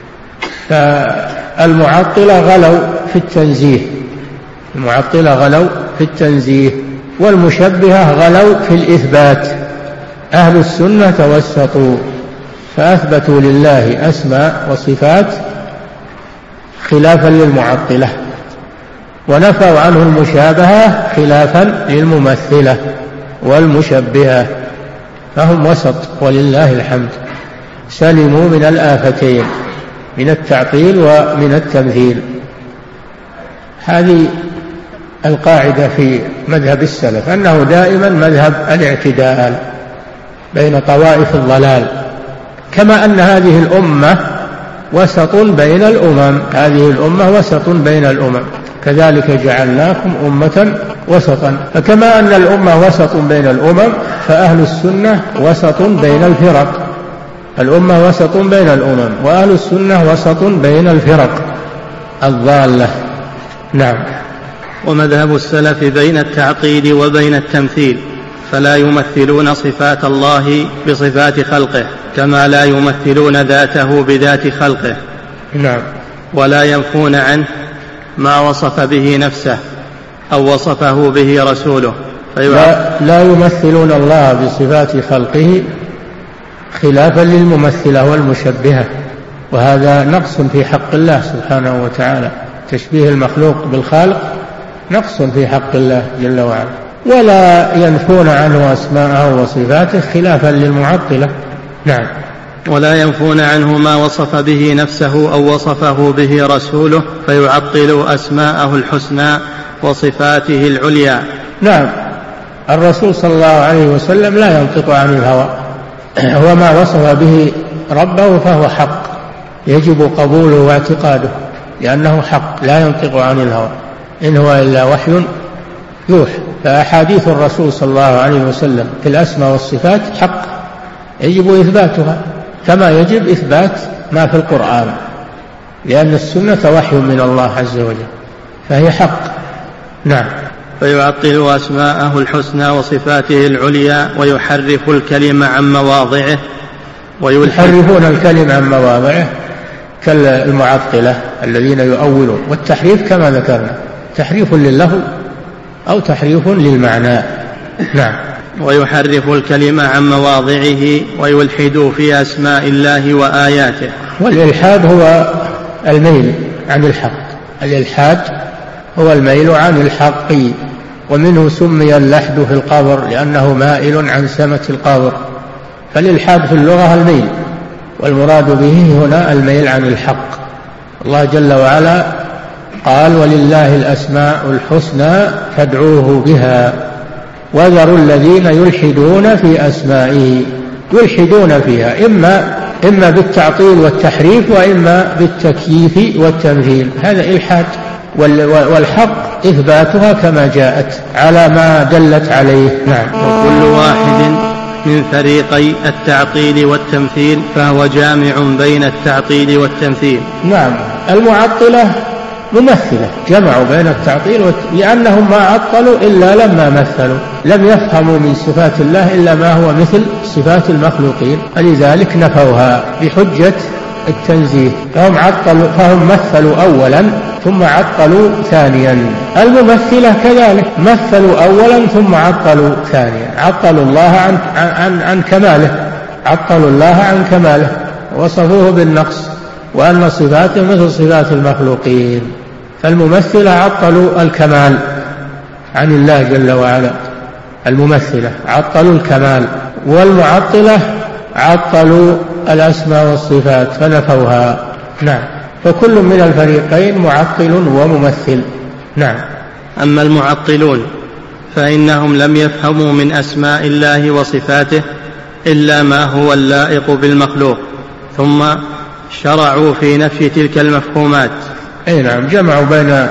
فالمعطلة غلوا في التنزيه المعطلة غلوا في التنزيه والمشبهة غلوا في الإثبات. أهل السنة توسطوا فأثبتوا لله أسماء وصفات خلافا للمعطلة، ونفوا عنه المشابهة خلافا للممثلة والمشبهة، فهم وسط ولله الحمد، سلموا من الآفتين، من التعطيل ومن التمثيل. هذه القاعدة في مذهب السلف، أنه دائما مذهب الاعتدال بين طوائف الضلال، كما أن هذه الأمة وسط بين الأمم هذه الأمة وسط بين الأمم كذلك جعلناكم أمة وسطا. فكما أن الأمة وسط بين الأمم فأهل السنة وسط بين الفرق. الأمة وسط بين الأمم وأهل السنة وسط بين الفرق الضالة. نعم. ومذهب السلف بين التعطيل وبين التمثيل، فلا يمثلون صفات الله بصفات خلقه كما لا يمثلون ذاته بذات خلقه. نعم. ولا ينفون عنه ما وصف به نفسه أو وصفه به رسوله. لا, لا يمثلون الله بصفات خلقه خلافا للممثلة والمشبهة، وهذا نقص في حق الله سبحانه وتعالى. تشبيه المخلوق بالخالق نقص في حق الله جل وعلا. ولا ينفون عنه أسماءه وصفاته خلافا للمعطلة. نعم. ولا ينفون عنه ما وصف به نفسه أو وصفه به رسوله فيعطلوا أسماءه الحسنى وصفاته العليا. نعم. الرسول صلى الله عليه وسلم لا ينطق عن الهوى، وما وصف به ربه فهو حق، يجب قبوله واعتقاده لأنه حق، لا ينطق عن الهوى، إن هو إلا وحي يوحى. فأحاديث الرسول صلى الله عليه وسلم في الأسماء والصفات حق، يجب إثباتها كما يجب إثبات ما في القرآن، لأن السنة وحي من الله عز وجل فهي حق. نعم. فيعطل أسماءه الحسنى وصفاته العليا ويحرف الكلمة عن مواضعه ويحرفون الكلمة عن مواضعه كالمعطلة الذين يؤولون. والتحريف كما ذكرنا تحريف لللفظ أو تحريف للمعنى. نعم. ويحرف الكلمة عن مواضعه ويلحد في أسماء الله وآياته. والإلحاد هو الميل عن الحق، الإلحاد هو الميل عن الحق، ومنه سمي اللحد في القبر لأنه مائل عن سمة القبر. فالإلحاد في اللغة الميل، والمراد به هنا الميل عن الحق. الله جل وعلا قال ولله الأسماء الحسنى فادعوه بها وذروا الذين يلحدون في أسمائه. يلحدون فيها إما إما بالتعطيل والتحريف وإما بالتكييف والتمثيل، هذا إلحاد. والحق إثباتها كما جاءت على ما دلت عليه. نعم. وكل واحد من فريقي التعطيل والتمثيل فهو جامع بين التعطيل والتمثيل. نعم. المعطلة ممثلة، جمعوا بين التعطيل والت... لأنهم ما عطلوا إلا لما مثلوا، لم يفهموا من صفات الله إلا ما هو مثل صفات المخلوقين، فلذلك نفوها بحجة التنزيه. فهم عطلوا، فهم مثلوا أولا ثم عطلوا ثانيا. الممثلة كذلك مثلوا أولا ثم عطلوا ثانيا، عطلوا الله عن, عن, عن كماله، عطلوا الله عن كماله وصفوه بالنقص وأن صفاته مثل صفات المخلوقين. فالممثلة عطلوا الكمال عن الله جل وعلا الممثلة عطلوا الكمال، والمعطلة عطلوا الأسماء والصفات فنفوها. نعم، فكل من الفريقين معطل وممثل. نعم. أما المعطلون فإنهم لم يفهموا من أسماء الله وصفاته إلا ما هو اللائق بالمخلوق، ثم شرعوا في نفي تلك المفهومات. أي نعم، جمعوا بين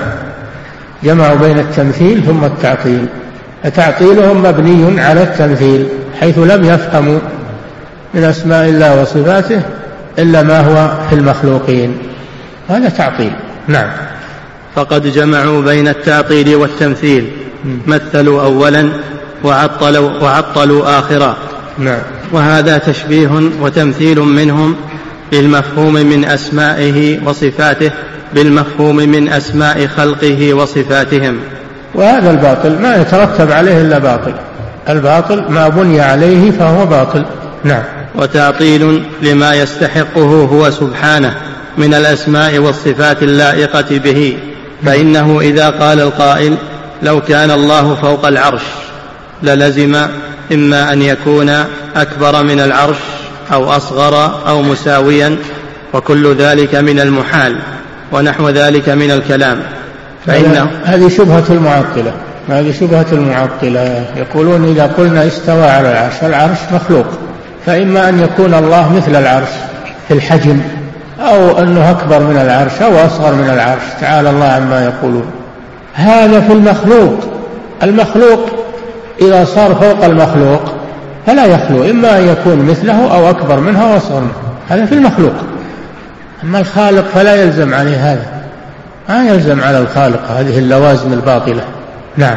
جمعوا بين التمثيل ثم التعطيل، فتعطيلهم مبني على التمثيل حيث لم يفهموا من أسماء الله وصفاته إلا ما هو في المخلوقين، هذا تعطيل. نعم. فقد جمعوا بين التعطيل والتمثيل، مثلوا أولا وعطلوا, وعطلوا آخرا. نعم. وهذا تشبيه وتمثيل منهم بالمفهوم من أسمائه وصفاته بالمفهوم من أسماء خلقه وصفاتهم. وهذا الباطل ما يترتب عليه إلا باطل، الباطل ما بني عليه فهو باطل. نعم. وتعطيل لما يستحقه هو سبحانه من الأسماء والصفات اللائقة به، فإنه إذا قال القائل لو كان الله فوق العرش للزم إما أن يكون أكبر من العرش أو أصغر أو مساويا، وكل ذلك من المحال ونحو ذلك من الكلام. فإنه هذه شبهة المعطلة، هذه شبهة المعطلة يقولون إذا قلنا استوى على العرش، العرش مخلوق، فإما أن يكون الله مثل العرش في الحجم، أو أنه أكبر من العرش أو أصغر من العرش، تعالى الله عما يقولون. هذا في المخلوق، المخلوق إذا صار فوق المخلوق فلا يخلو، إما أن يكون مثله أو أكبر منه أو أصغر منه، هذا في المخلوق. أما الخالق فلا يلزم عليه هذا، ما يلزم على الخالق هذه اللوازم الباطلة. نعم.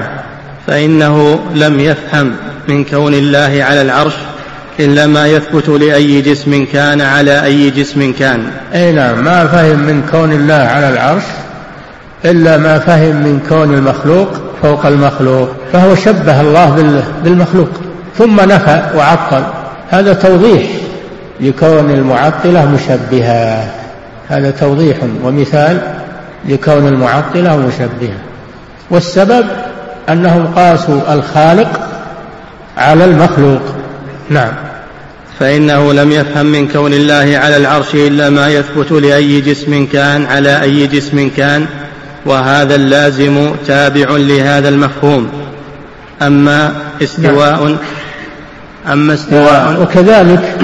فإنه لم يفهم من كون الله على العرش إلا ما يثبت لأي جسم كان على أي جسم كان. أي نعم، ما فهم من كون الله على العرش إلا ما فهم من كون المخلوق فوق المخلوق، فهو شبه الله بالمخلوق ثم نفى وعطل. هذا توضيح لكون المعطلة مشبهة، هذا توضيح ومثال لكون المعطلة مشبهة. والسبب أنهم قاسوا الخالق على المخلوق. نعم. فإنه لم يفهم من كون الله على العرش إلا ما يثبت لأي جسم كان على أي جسم كان، وهذا اللازم تابع لهذا المفهوم. أما استواء أما استواء وكذلك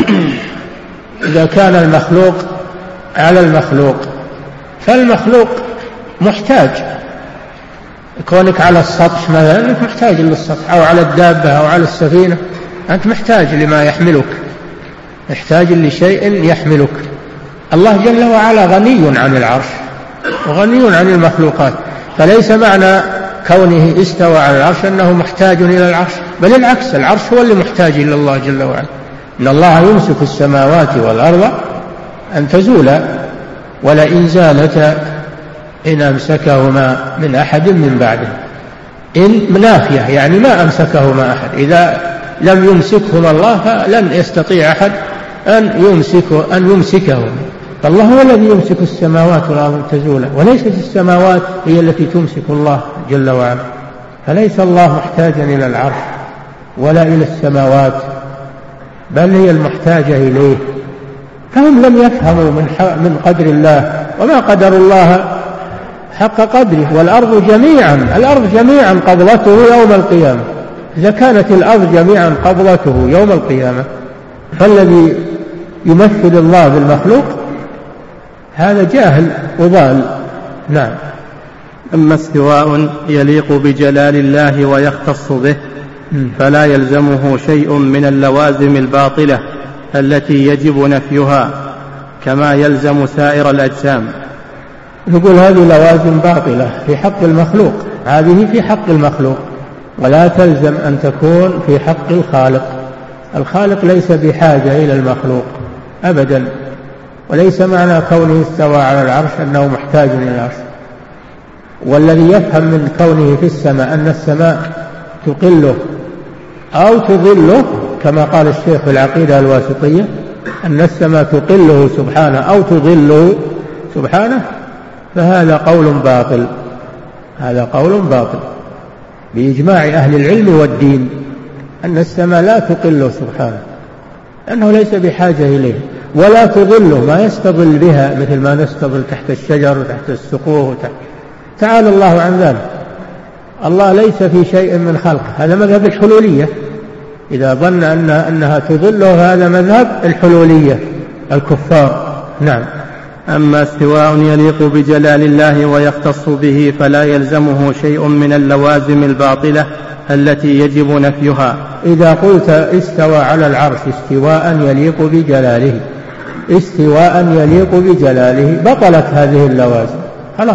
إذا كان المخلوق على المخلوق فالمخلوق محتاج، كونك على السطح مثلا أنت محتاج للسطح، أو على الدابة أو على السفينة أنت محتاج لما يحملك، محتاج لشيء يحملك. الله جل وعلا غني عن العرش وغني عن المخلوقات، فليس معنى كونه استوى على العرش أنه محتاج إلى العرش، بل العكس، العرش هو اللي محتاج إلى الله جل وعلا. إن الله يمسك السماوات والأرض أن تزولا ولئن زالتا إن أمسكهما من أحد من بعده. إن نافية يعني ما أمسكهما أحد، إذا لم يمسكهما الله فلن يستطيع أحد أن يمسكه أن يمسكهما، فالله هو الذي يمسك السماوات والأرض تزولا، وليست السماوات هي التي تمسك الله جل وعلا. فليس الله محتاجا إلى العرش ولا إلى السماوات، بل هي المحتاجة إليه. فهم لم يفهموا من من قدر الله، وما قدر الله حق قدره. والأرض جميعا الأرض جميعا قبضته يوم القيامة، إذا كانت الأرض جميعا قبضته يوم القيامة فالذي يمثل الله بالمخلوق هذا جاهل وضال. نعم. أما استواء يليق بجلال الله ويختص به فلا يلزمه شيء من اللوازم الباطلة التي يجب نفيها كما يلزم سائر الأجسام. نقول هذه لوازم باطلة في حق المخلوق، هذه في حق المخلوق، ولا تلزم أن تكون في حق الخالق. الخالق ليس بحاجة إلى المخلوق أبدا، وليس معنى كونه استوى على العرش أنه محتاج إلى العرش. والذي يفهم من كونه في السماء أن السماء تقله أو تظله كما قال الشيخ في العقيدة الواسطية أن السماء تقله سبحانه أو تظله سبحانه، فهذا قول باطل، هذا قول باطل بإجماع أهل العلم والدين. أن السماء لا تقله سبحانه، أنه ليس بحاجة إليه، ولا تظله، ما يستظل بها مثل ما نستظل تحت الشجر وتحت السقوف وتحت. تعالى الله عن ذلك. الله ليس في شيء من خلقه. هذا مذهب الحلولية، إذا ظن أن أنها تظله هذا مذهب الحلولية الكفار. نعم. أما استواء يليق بجلال الله ويختص به فلا يلزمه شيء من اللوازم الباطلة التي يجب نفيها. إذا قلت استوى على العرش استواء يليق بجلاله، استواء يليق بجلاله، بطلت هذه اللوازم، خلاص.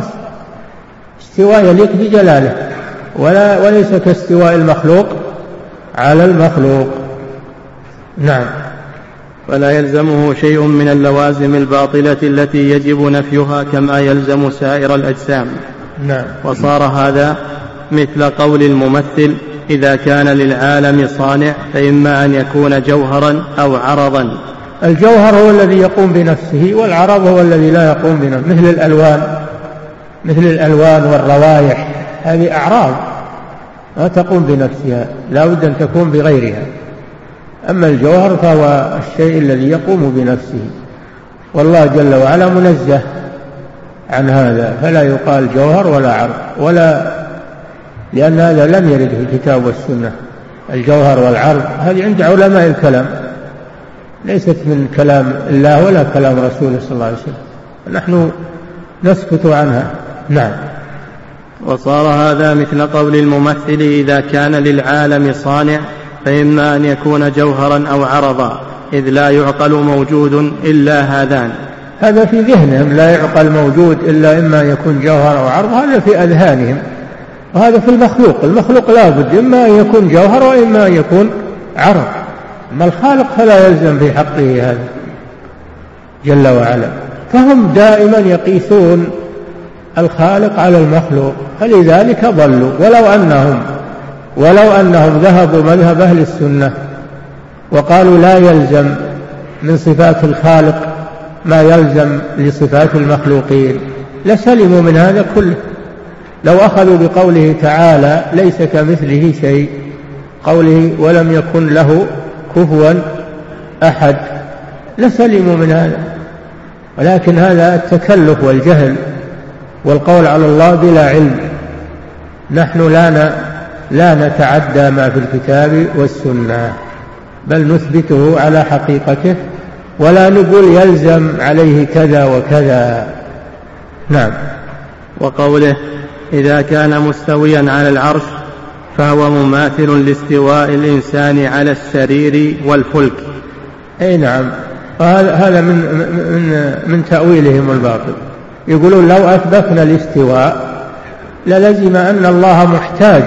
استواء يليق بجلاله، ولا وليس كاستواء المخلوق على المخلوق. نعم. ولا يلزمه شيء من اللوازم الباطلة التي يجب نفيها كما يلزم سائر الأجسام. نعم. وصار هذا مثل قول الممثل: إذا كان للعالم صانع فإما أن يكون جوهرا أو عرضا. الجوهر هو الذي يقوم بنفسه، والعرض هو الذي لا يقوم بنفسه، مثل الألوان، مثل الألوان والروائح، هذه أعراض لا تقوم بنفسها، لا بد أن تكون بغيرها. أما الجوهر فهو الشيء الذي يقوم بنفسه، والله جل وعلا منزه عن هذا، فلا يقال جوهر ولا عرض، ولا، لأن هذا لم يرد في الكتاب والسنة. الجوهر والعرض هذه عند علماء الكلام، ليست من كلام الله ولا كلام رسوله صلى الله عليه وسلم، نحن نسكت عنها. نعم. وصار هذا مثل قول الممثل: إذا كان للعالم صانع فإما أن يكون جوهرا أو عرضا، إذ لا يعقل موجود إلا هذان. هذا في ذهنهم، لا يعقل موجود إلا إما يكون جوهر أو عرض، هذا في أذهانهم، وهذا في المخلوق. المخلوق لا بد إما أن يكون جوهر وإما أن يكون عرض، أما الخالق فلا يلزم في حقه هذا جل وعلا. فهم دائما يقيسون الخالق على المخلوق، فلذلك ضلوا. ولو أنهم ولو أنهم ذهبوا مذهب أهل السنة وقالوا لا يلزم من صفات الخالق ما يلزم لصفات المخلوقين لسلموا من هذا كله. لو أخذوا بقوله تعالى ليس كمثله شيء، قوله ولم يكن له كفوا أحد، لسلموا من هذا. ولكن هذا التكلف والجهل والقول على الله بلا علم. نحن لا لا نتعدى ما في الكتاب والسنة، بل نثبته على حقيقته، ولا نقول يلزم عليه كذا وكذا. نعم. وقوله: إذا كان مستويا على العرش فهو مماثل لاستواء الإنسان على السرير والفلك. أي نعم. هذا من, من, من تأويلهم الباطل. يقولون لو أثبتنا الاستواء للزم أن الله محتاج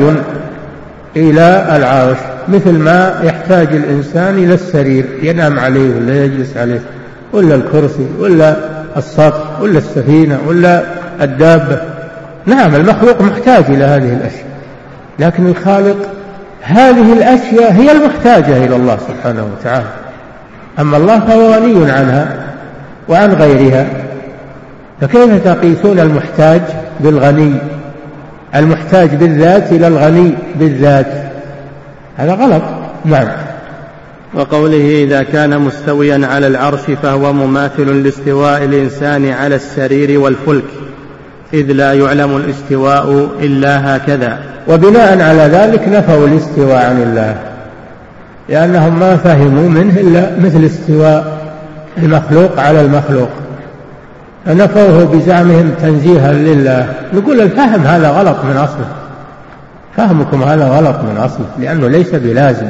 إلى العرش، مثل ما يحتاج الإنسان إلى السرير ينام عليه ولا يجلس عليه، ولا الكرسي ولا السطح ولا السفينة ولا الدابة. نعم، المخلوق محتاج إلى هذه الأشياء، لكن الخالق هذه الأشياء هي المحتاجة إلى الله سبحانه وتعالى، أما الله فهو غني عنها وعن غيرها. فكيف تقيسون المحتاج بالغني، المحتاج بالذات إلى الغني بالذات؟ هذا غلط. نعم. وقوله: إذا كان مستويا على العرش فهو مماثل لاستواء الإنسان على السرير والفلك، إذ لا يعلم الاستواء إلا هكذا. وبناء على ذلك نفوا الاستواء عن الله، لأنهم ما فهموا منه إلا مثل استواء المخلوق على المخلوق، فنفوه بزعمهم تنزيها لله. نقول الفهم هذا غلط من أصله، فهمكم هذا غلط من أصله، لأنه ليس بلازم،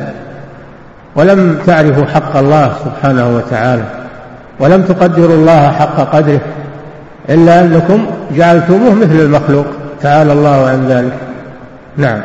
ولم تعرفوا حق الله سبحانه وتعالى، ولم تقدروا الله حق قدره، إلا أنكم جعلتموه مثل المخلوق، تعالى الله عن ذلك. نعم.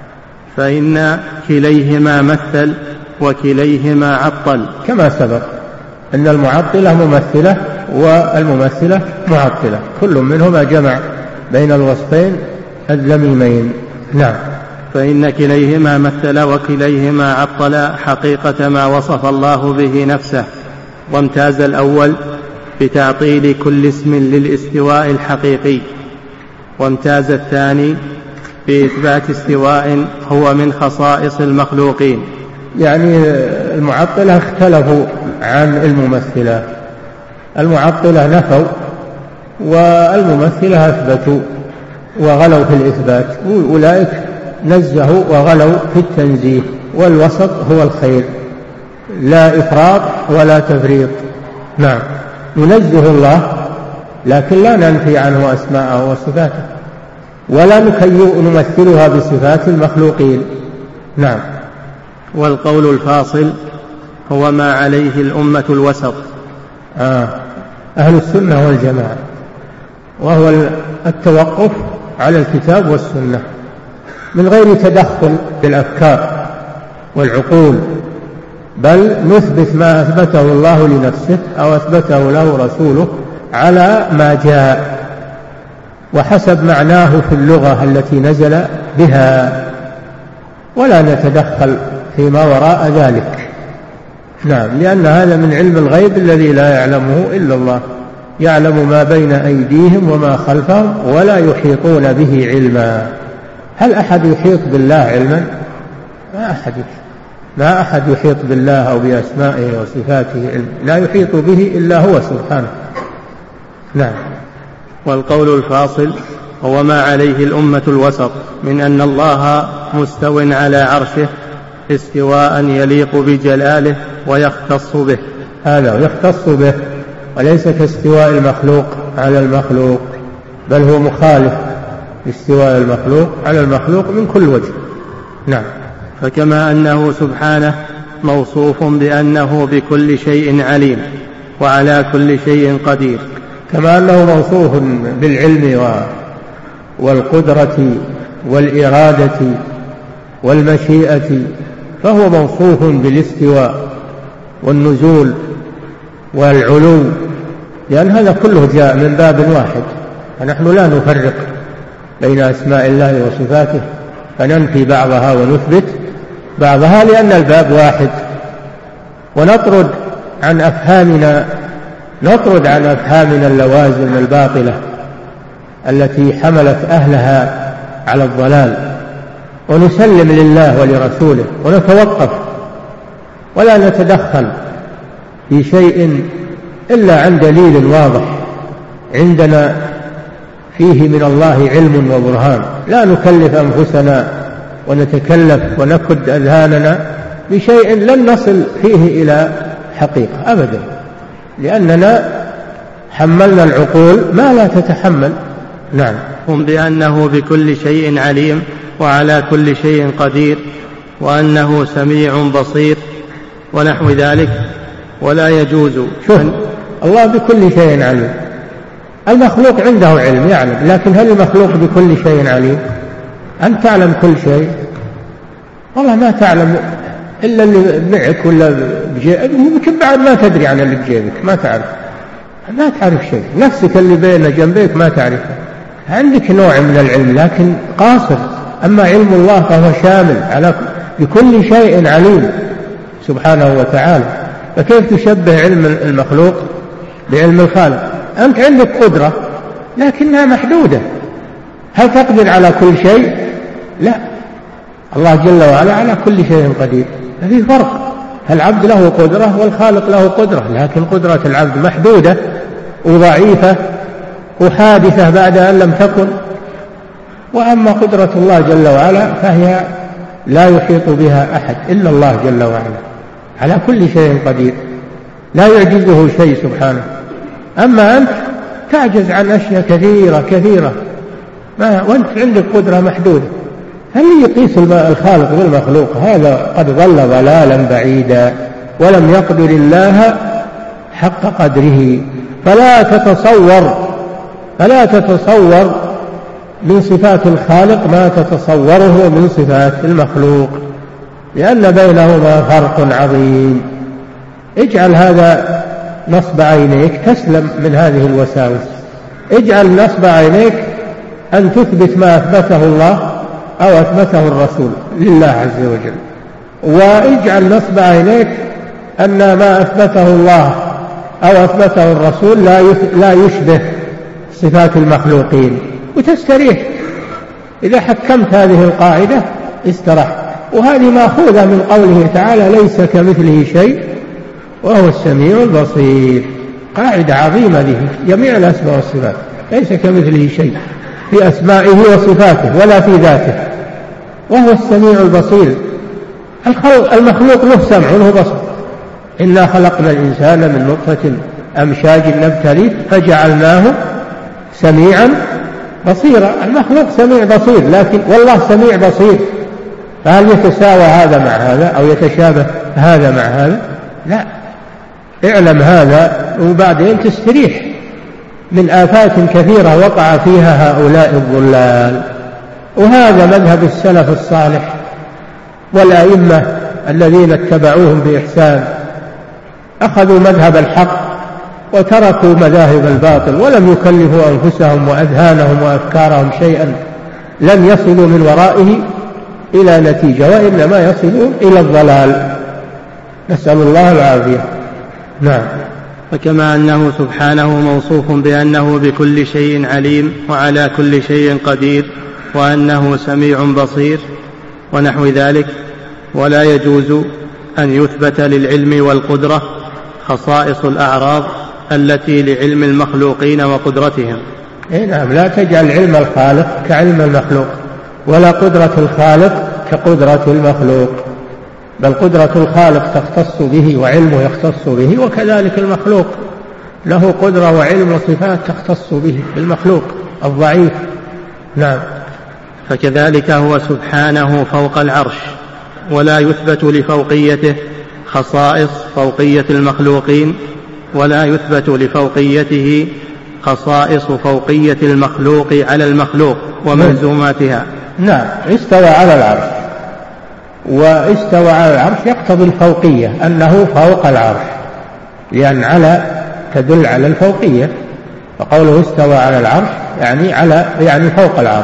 فإن كليهما مثل وكليهما عطل، كما سبق أن المعطلة ممثلة والممثلة معطلة، كل منهما جمع بين الوصفين الذميمين. نعم. فإن كليهما مثل وكليهما عطل حقيقة ما وصف الله به نفسه، وامتاز الأول بتعطيل كل اسم للاستواء الحقيقي، وامتاز الثاني بإثبات استواء هو من خصائص المخلوقين، يعني المعطلة اختلفوا عن الممثلة، المعطلة نفوا والممثلة أثبتوا وغلوا في الإثبات، أولئك نزهوا وغلوا في التنزيه، والوسط هو الخير، لا إفراط ولا تفريط. نعم، ننزه الله لكن لا ننفي عنه أسماءه وصفاته، ولا نمثلها بصفات المخلوقين. نعم. والقول الفاصل هو ما عليه الأمة الوسط. آه. أهل السنة والجماعة، وهو التوقف على الكتاب والسنة من غير تدخل بالأفكار والعقول، بل نثبت ما أثبته الله لنفسه أو أثبته له رسوله على ما جاء وحسب معناه في اللغة التي نزل بها، ولا نتدخل فيما وراء ذلك. نعم، لأن هذا من علم الغيب الذي لا يعلمه إلا الله، يعلم ما بين أيديهم وما خلفهم ولا يحيطون به علما. هل أحد يحيط بالله علما؟ ما أحد يحيط. ما أحد يحيط بالله أو بأسمائه وصفاته علما، لا يحيط به إلا هو سبحانه. نعم. والقول الفاصل هو ما عليه الأمة الوسط من أن الله مستو على عرشه استواء يليق بجلاله ويختص به. هذا يختص به، وليس كاستواء المخلوق على المخلوق، بل هو مخالف لاستواء المخلوق على المخلوق من كل وجه. نعم. فكما أنه سبحانه موصوف بأنه بكل شيء عليم وعلى كل شيء قدير، كما أنه موصوف بالعلم والقدرة والإرادة والمشيئة، فهو موصوف بالاستواء والنزول والعلو، لأن هذا كله جاء من باب واحد، ونحن لا نفرق بين أسماء الله وصفاته فننفي بعضها ونثبت بعضها، لأن الباب واحد. ونطرد عن أفهامنا نطرد عن أفهامنا اللوازم الباطلة التي حملت أهلها على الضلال، ونسلم لله ولرسوله ونتوقف ولا نتدخل في شيء إلا عن دليل واضح عندنا فيه من الله علم وبرهان. لا نكلف أنفسنا ونتكلف ونكد أذهاننا بشيء لن نصل فيه إلى حقيقة أبدا، لأننا حملنا العقول ما لا تتحمل. نعم. هم بأنه بكل شيء عليم وعلى كل شيء قدير وأنه سميع بصير ونحو ذلك، ولا يجوز. شوف، الله بكل شيء عليم، المخلوق عنده علم يعلم، لكن هل المخلوق بكل شيء عليم؟ أنت تعلم كل شيء؟ والله ما تعلم إلا اللي معك ولا بجيبك، يمكن بعد ما تدري عن اللي بجيبك، ما تعرف ما تعرف شيء، نفسك اللي بين جنبيك ما تعرفه. عندك نوع من العلم لكن قاصر، أما علم الله فهو شامل على بكل شيء عليم سبحانه وتعالى. فكيف تشبه علم المخلوق بعلم الخالق؟ أنت عندك قدرة لكنها محدودة، هل تقدر على كل شيء؟ لا، الله جل وعلا على كل شيء قدير. ففي فرق، العبد له قدرة والخالق له قدرة، لكن قدرة العبد محدودة وضعيفة وحادثة بعد أن لم تكن، وأما قدرة الله جل وعلا فهي لا يحيط بها أحد إلا الله جل وعلا، على كل شيء قدير، لا يعجزه شيء سبحانه. أما أنت تعجز عن أشياء كثيرة كثيرة ما وأنت عندك قدرة محدودة. هل يقيس الخالق بالمخلوق؟ هذا قد ضل ضلالا بعيدا، ولم يقدر الله حق قدره. فلا تتصور فلا تتصور من صفات الخالق ما تتصوره من صفات المخلوق، لأن بينهما فرق عظيم. اجعل هذا نصب عينيك تسلم من هذه الوساوس، اجعل نصب عينيك أن تثبت ما أثبته الله أو أثبته الرسول لله عز وجل، واجعل نصب عينيك أن ما أثبته الله أو أثبته الرسول لا يشبه صفات المخلوقين، وتستريح. إذا حكمت هذه القاعدة استرحت. وهذه مأخوذة من قوله تعالى ليس كمثله شيء وهو السميع البصير. قاعدة عظيمة له جميع الأسماء والصفات، ليس كمثله شيء في أسمائه وصفاته ولا في ذاته، وهو السميع البصير. المخلوق له سمع وله بصر. إنا خلقنا الإنسان من نطفة أمشاج نبتليه فجعلناه سميعا بصيرا. المخلوق سميع بصير، لكن والله سميع بصير، فهل يتساوى هذا مع هذا أو يتشابه هذا مع هذا؟ لا. اعلم هذا وبعدين تستريح من آفات كثيرة وقع فيها هؤلاء الضلال. وهذا مذهب السلف الصالح والأئمة الذين اتبعوهم بإحسان، أخذوا مذهب الحق وتركوا مذاهب الباطل، ولم يكلفوا أنفسهم وأذهانهم وأفكارهم شيئا لن يصلوا من ورائه إلى نتيجة، وإنما يصلون إلى الضلال. نسأل الله العافية. نعم. فكما أنه سبحانه موصوف بأنه بكل شيء عليم وعلى كل شيء قدير وأنه سميع بصير ونحو ذلك، ولا يجوز أن يثبت للعلم والقدرة خصائص الأعراض التي لعلم المخلوقين وقدرتهم. إيه نعم، لا تجعل علم الخالق كعلم المخلوق، ولا قدرة الخالق كقدرة المخلوق، بل قدرة الخالق تختص به وعلمه يختص به، وكذلك المخلوق له قدرة وعلم وصفات تختص به بالمخلوق الضعيف. نعم. فكذلك هو سبحانه فوق العرش، ولا يثبت لفوقيته خصائص فوقية المخلوقين، ولا يثبت لفوقيته خصائص فوقية المخلوق على المخلوق وملزوماتها. نعم. استوى على العرش، واستوى على العرش يقتضي الفوقية، أنه فوق العرش، لأن على تدل على الفوقية، فقوله استوى على العرش يعني على يعني فوق العرش.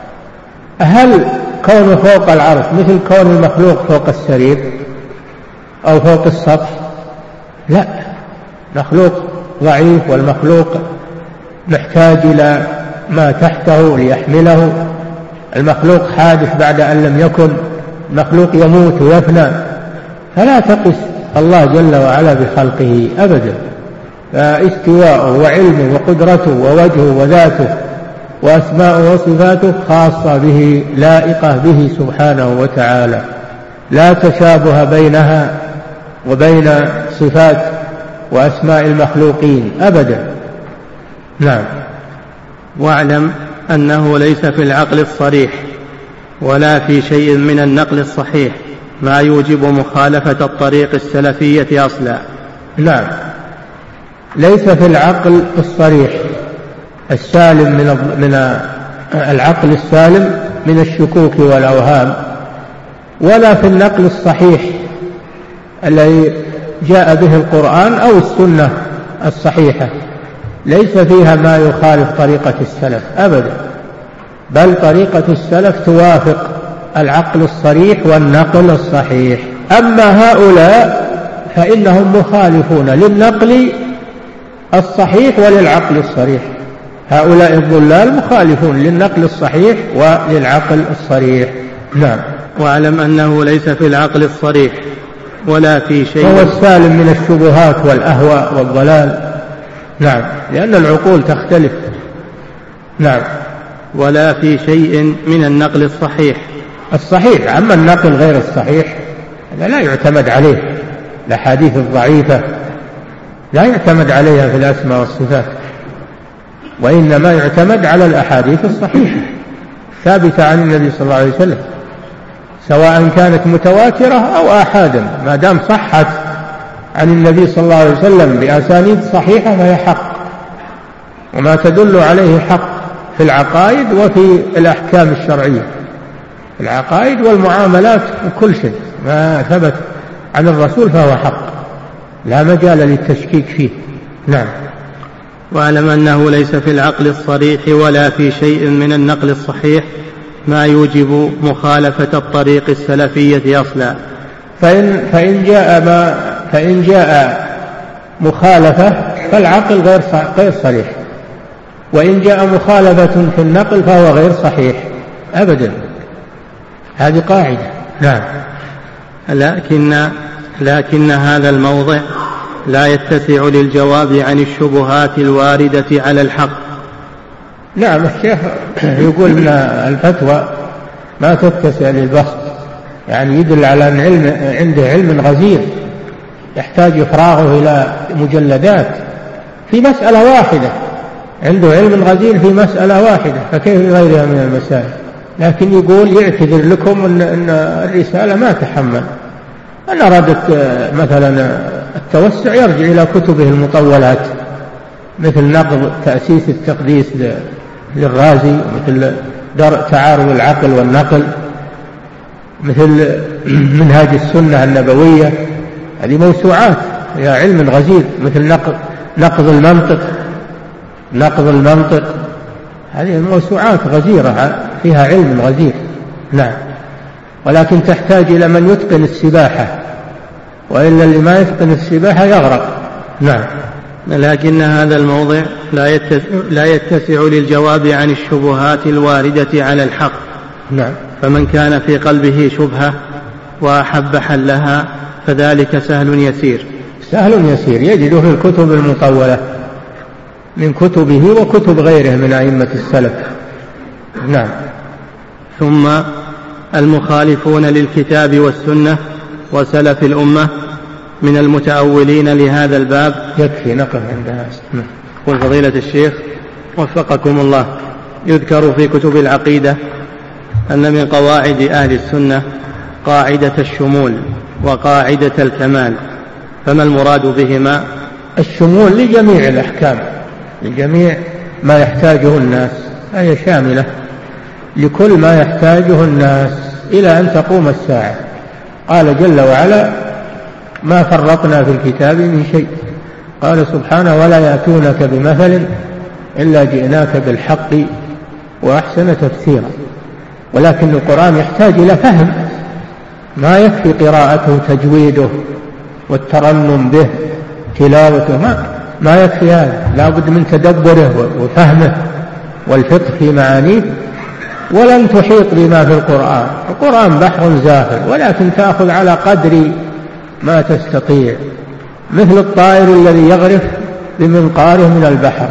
هل كونه فوق العرش مثل كون المخلوق فوق السرير أو فوق السطح؟ لا، مخلوق ضعيف، والمخلوق محتاج إلى ما تحته ليحمله، المخلوق حادث بعد أن لم يكن، المخلوق يموت ويفنى، فلا تقس الله جل وعلا بخلقه أبدا. فاستواءه وعلمه وقدرته ووجهه وذاته وأسماءه وصفاته خاصة به، لائقة به سبحانه وتعالى، لا تشابه بينها وبين صفات وأسماء المخلوقين أبدا. نعم. واعلم أنه ليس في العقل الصريح ولا في شيء من النقل الصحيح ما يوجب مخالفة الطريق السلفية أصلا. نعم. ليس في العقل الصريح السالم من من العقل السالم من الشكوك والأوهام، ولا في النقل الصحيح الذي جاء به القرآن أو السنة الصحيحة، ليس فيها ما يخالف طريقة السلف أبدا، بل طريقة السلف توافق العقل الصريح والنقل الصحيح. أما هؤلاء فإنهم مخالفون للنقل الصحيح وللعقل الصريح، هؤلاء الضلال مخالفون للنقل الصحيح وللعقل الصريح. نعم. واعلم أنه ليس في العقل الصريح ولا في شيء، هو السالم من الشبهات والأهواء والضلال. نعم، لأن العقول تختلف. نعم. ولا في شيء من النقل الصحيح. الصحيح، أما النقل غير الصحيح هذا لا يعتمد عليه، الأحاديث الضعيفة لا يعتمد عليها في الأسماء والصفات، وإنما يعتمد على الأحاديث الصحيحة ثابتة عن النبي صلى الله عليه وسلم، سواء كانت متواترة أو آحادا، ما دام صحت عن النبي صلى الله عليه وسلم بأسانيد صحيحة فهي حق، وما تدل عليه حق في العقائد وفي الأحكام الشرعية، في العقائد والمعاملات وكل شيء ما ثبت عن الرسول فهو حق، لا مجال للتشكيك فيه. نعم. واعلم أنه ليس في العقل الصريح ولا في شيء من النقل الصحيح ما يوجب مخالفة الطريق السلفية أصلا. فإن, فإن, جاء ما فإن جاء مخالفة فالعقل غير غير صريح، وإن جاء مخالفة في النقل فهو غير صحيح أبدا. هذه قاعدة نعم. لكن لكن هذا الموضع لا يتسع للجواب عن الشبهات الواردة على الحق. نعم، الشيخ يقول أن الفتوى ما تتسع للبسط، يعني يدل على أن علم عنده علم غزير يحتاج إفراغه إلى مجلدات في مسألة واحدة، عنده علم غزير في مسألة واحدة، فكيف غيرها من المسائل؟ لكن يقول يعتذر لكم أن, أن الرسالة ما تحمل. أن أرادت مثلا التوسع يرجع إلى كتبه المطولات، مثل نقض تأسيس التقديس للرازي، مثل تعارض العقل والنقل، مثل منهاج السنة النبوية. هذه موسوعات فيها علم غزير، مثل نقض, نقض المنطق نقض المنطق هذه موسوعات غزيرة فيها علم غزير. نعم، ولكن تحتاج إلى من يتقن السباحة، وإلا اللي ما يتقن السباحة يغرق. نعم. لكن هذا الموضع لا يتسع للجواب عن الشبهات الواردة على الحق. نعم. فمن كان في قلبه شبهة وأحب حلها فذلك سهل يسير. سهل يسير يجده في الكتب المطولة من كتبه وكتب غيره من أئمة السلف. نعم. ثم المخالفون للكتاب والسنة وسلف الأمة من المتأولين لهذا الباب. يكفي نقف عندها. قل فضيلة الشيخ وفقكم الله، يذكر في كتب العقيدة أن من قواعد أهل السنة قاعدة الشمول وقاعدة الكمال، فما المراد بهما؟ الشمول لجميع الأحكام، لجميع ما يحتاجه الناس، هي شاملة لكل ما يحتاجه الناس إلى أن تقوم الساعة. قال جل وعلا: ما فرطنا في الكتاب من شيء. قال سبحانه: ولا يأتونك بمثل إلا جئناك بالحق وأحسن تفسيرا. ولكن القرآن يحتاج إلى فهم، ما يكفي قراءته تجويده والترنم به تلاوته، ما, ما يكفي هذا، لا بد من تدبره وفهمه والفقه في معانيه. ولن تحيط بما في القرآن، القرآن بحر زاخر، ولكن تأخذ على قدر ما تستطيع، مثل الطائر الذي يغرف بمنقاره من البحر.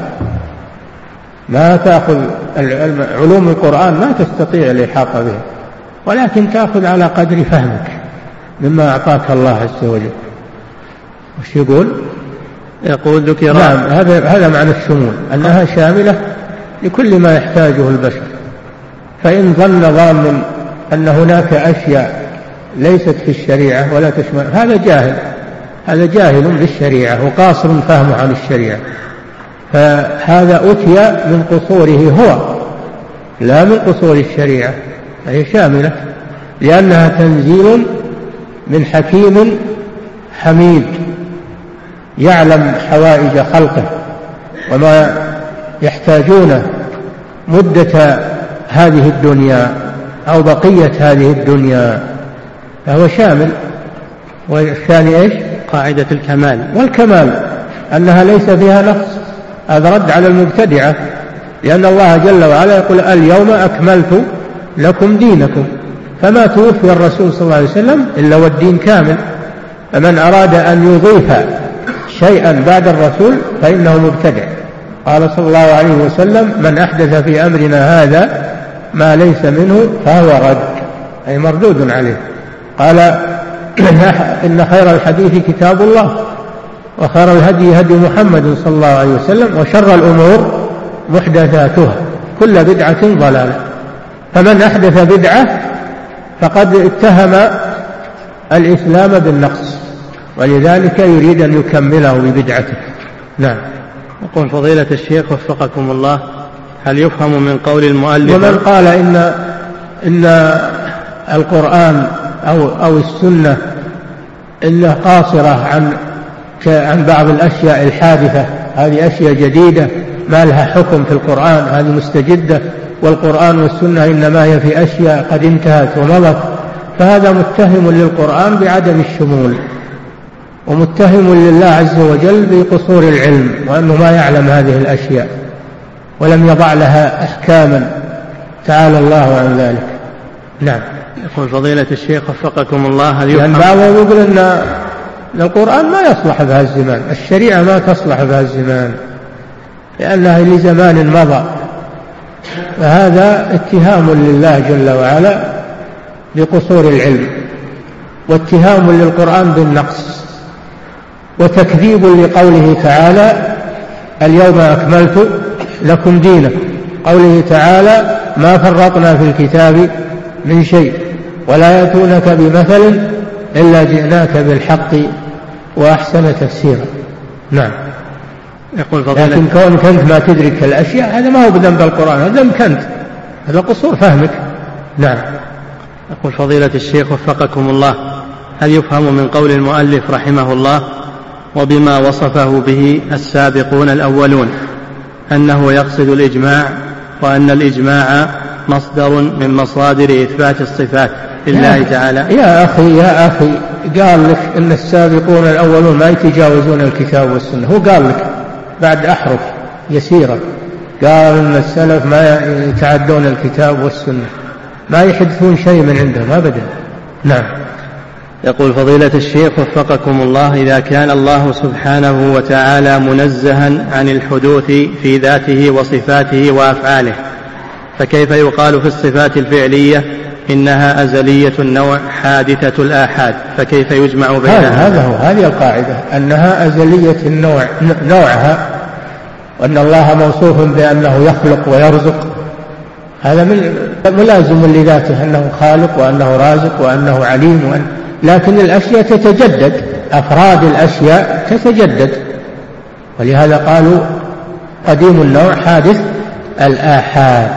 ما تأخذ علوم القرآن ما تستطيع الإحاطة به، ولكن تأخذ على قدر فهمك مما أعطاك الله عز وجل. وش يقول؟ يقول ذكر. نعم، هذا هذا معنى الشمول، أنها شاملة لكل ما يحتاجه البشر. فإن ظن ظان أن هناك أشياء ليست في الشريعة ولا تشمل، هذا جاهل، هذا جاهل بالشريعة وقاصر فهمه عن الشريعة. فهذا أتي من قصوره هو، لا من قصور الشريعة، فهي شاملة لأنها تنزيل من حكيم حميد يعلم حوائج خلقه وما يحتاجونه مدة هذه الدنيا أو بقية هذه الدنيا، فهو شامل. والثاني إيش؟ قاعدة الكمال. والكمال أنها ليس فيها نقص، هذا رد على المبتدعة، لأن الله جل وعلا يقول: اليوم أكملت لكم دينكم. فما توفي الرسول صلى الله عليه وسلم إلا والدين كامل. فمن أراد أن يضيف شيئا بعد الرسول فإنه مبتدع. قال صلى الله عليه وسلم: من أحدث في أمرنا هذا ما ليس منه فهو رد، أي مردود عليه. قال: إن خير الحديث كتاب الله، وخير الهدي هدي محمد صلى الله عليه وسلم، وشر الأمور محدثاتها، كل بدعة ضلالة. فمن أحدث بدعة فقد اتهم الإسلام بالنقص، ولذلك يريد أن يكمله ببدعته. نعم. يقول فضيلة الشيخ وفقكم الله: هل يفهم من قول المؤلف؟ ومن قال إن إن القرآن أو أو السنة إلا قاصرة عن عن بعض الأشياء الحادثة، هذه أشياء جديدة ما لها حكم في القرآن، هذه مستجدة، والقرآن والسنة إنما هي في أشياء قد انتهت ومضت، فهذا متهم للقرآن بعدم الشمول، ومتهم لله عز وجل بقصور العلم، وأنه ما يعلم هذه الأشياء ولم يضع لها أحكاما، تعالى الله عن ذلك. نعم. يقول فضيلة الشيخ وفقكم الله هل لأن يعني بعضهم يقول أن القرآن ما يصلح بها الزمان، الشريعة ما تصلح بها الزمان لأنها لزمان مضى، فهذا اتهام لله جل وعلا بقصور العلم، واتهام للقرآن بالنقص، وتكذيب لقوله تعالى اليوم أكملت لكم دينكم، قوله تعالى ما فرطنا في الكتاب من شيء ولا يأتونك بمثل إلا جئناك بالحق وأحسن تفسيرا. نعم. يقول فضيلة لكن كون كنت ما تدرك الأشياء هذا ما هو بذنب القرآن، هذا ذنب كنت، هذا قصور فهمك. نعم. يقول فضيلة الشيخ وفقكم الله هل يفهم من قول المؤلف رحمه الله وبما وصفه به السابقون الأولون أنه يقصد الإجماع، وأن الإجماع مصدر من مصادر إثبات الصفات لله تعالى؟ يا أخي يا أخي قال لك إن السابقون الأولون ما يتجاوزون الكتاب والسنة، هو قال لك بعد أحرف يسيرة قال إن السلف ما يتعدون الكتاب والسنة، ما يحدثون شيء من عندهم أبدا. نعم. يقول فضيلة الشيخ وفقكم الله إذا كان الله سبحانه وتعالى منزها عن الحدوث في ذاته وصفاته وأفعاله، فكيف يقال في الصفات الفعلية إنها أزلية النوع حادثة الآحاد؟ فكيف يجمع بينها؟ هذا هو هذه القاعدة أنها أزلية النوع نوعها، وأن الله موصوف بأنه يخلق ويرزق، هذا من ملازم لذاته أنه خالق وأنه رازق وأنه عليم وأن... لكن الأشياء تتجدد، أفراد الأشياء تتجدد، ولهذا قالوا قديم النوع حادث الآحاد،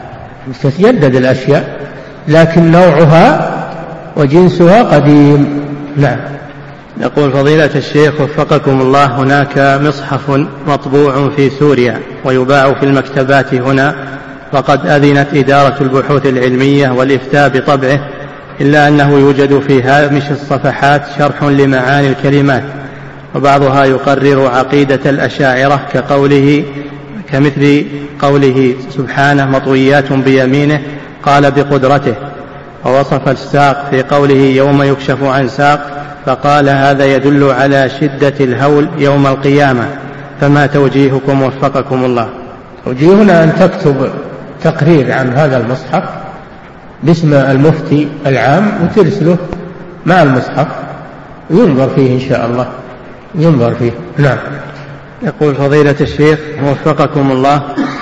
تتجدد الأشياء لكن نوعها وجنسها قديم. نعم. يقول فضيلة الشيخ وفقكم الله هناك مصحف مطبوع في سوريا ويباع في المكتبات هنا، وقد أذنت إدارة البحوث العلمية والإفتاء بطبعه، إلا أنه يوجد في هامش الصفحات شرح لمعاني الكلمات، وبعضها يقرر عقيدة الأشاعرة كقوله كمثل قوله سبحانه مطويات بيمينه قال بقدرته، ووصف الساق في قوله يوم يكشف عن ساق فقال هذا يدل على شدة الهول يوم القيامة، فما توجيهكم وفقكم الله؟ توجيهنا أن تكتب تقرير عن هذا المصحف باسم المفتي العام وترسله مع المصحف ينظر فيه إن شاء الله، ينظر فيه. نعم. يقول فضيلة الشيخ وفقكم الله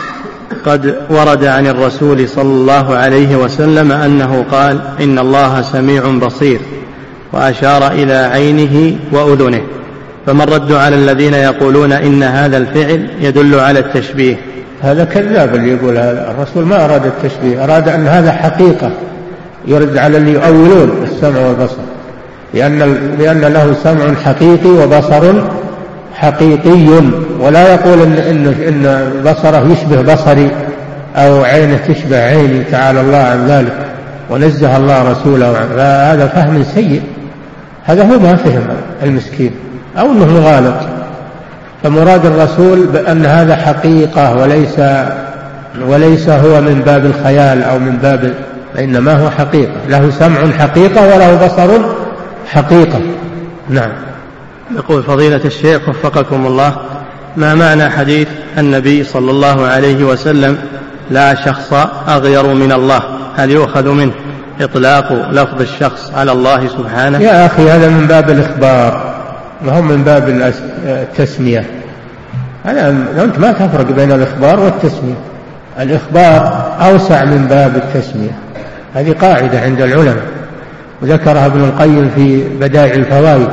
قد ورد عن الرسول صلى الله عليه وسلم أنه قال إن الله سميع بصير، وأشار إلى عينه وأذنه، فما الرد على الذين يقولون إن هذا الفعل يدل على التشبيه؟ هذا كذاب اللي يقول هذا، الرسول ما أراد التشبيه، أراد أن هذا حقيقة، يرد على اللي يؤولون السمع والبصر، لأن, لأن له سمع حقيقي وبصر حقيقي، ولا يقول إن, إن, إن بصره يشبه بصري أو عينه تشبه عيني، تعالى الله عن ذلك ونزه الله رسوله عن هذا فهم سيء، هذا هو ما فهم المسكين أو أنه غالط. فمراد الرسول بأن هذا حقيقة وليس وليس هو من باب الخيال أو من باب، إنما هو حقيقة، له سمع حقيقة وله بصر حقيقة. نعم. يقول فضيلة الشيخ وفقكم الله ما معنى حديث النبي صلى الله عليه وسلم لا شخص أغير من الله؟ هل يؤخذ منه إطلاق لفظ الشخص على الله سبحانه؟ يا أخي هذا من باب الإخبار وهم من باب التسمية، هذا أنت ما تفرق بين الإخبار والتسمية، الإخبار أوسع من باب التسمية، هذه قاعدة عند العلماء وذكرها ابن القيم في بدائع الفوائد،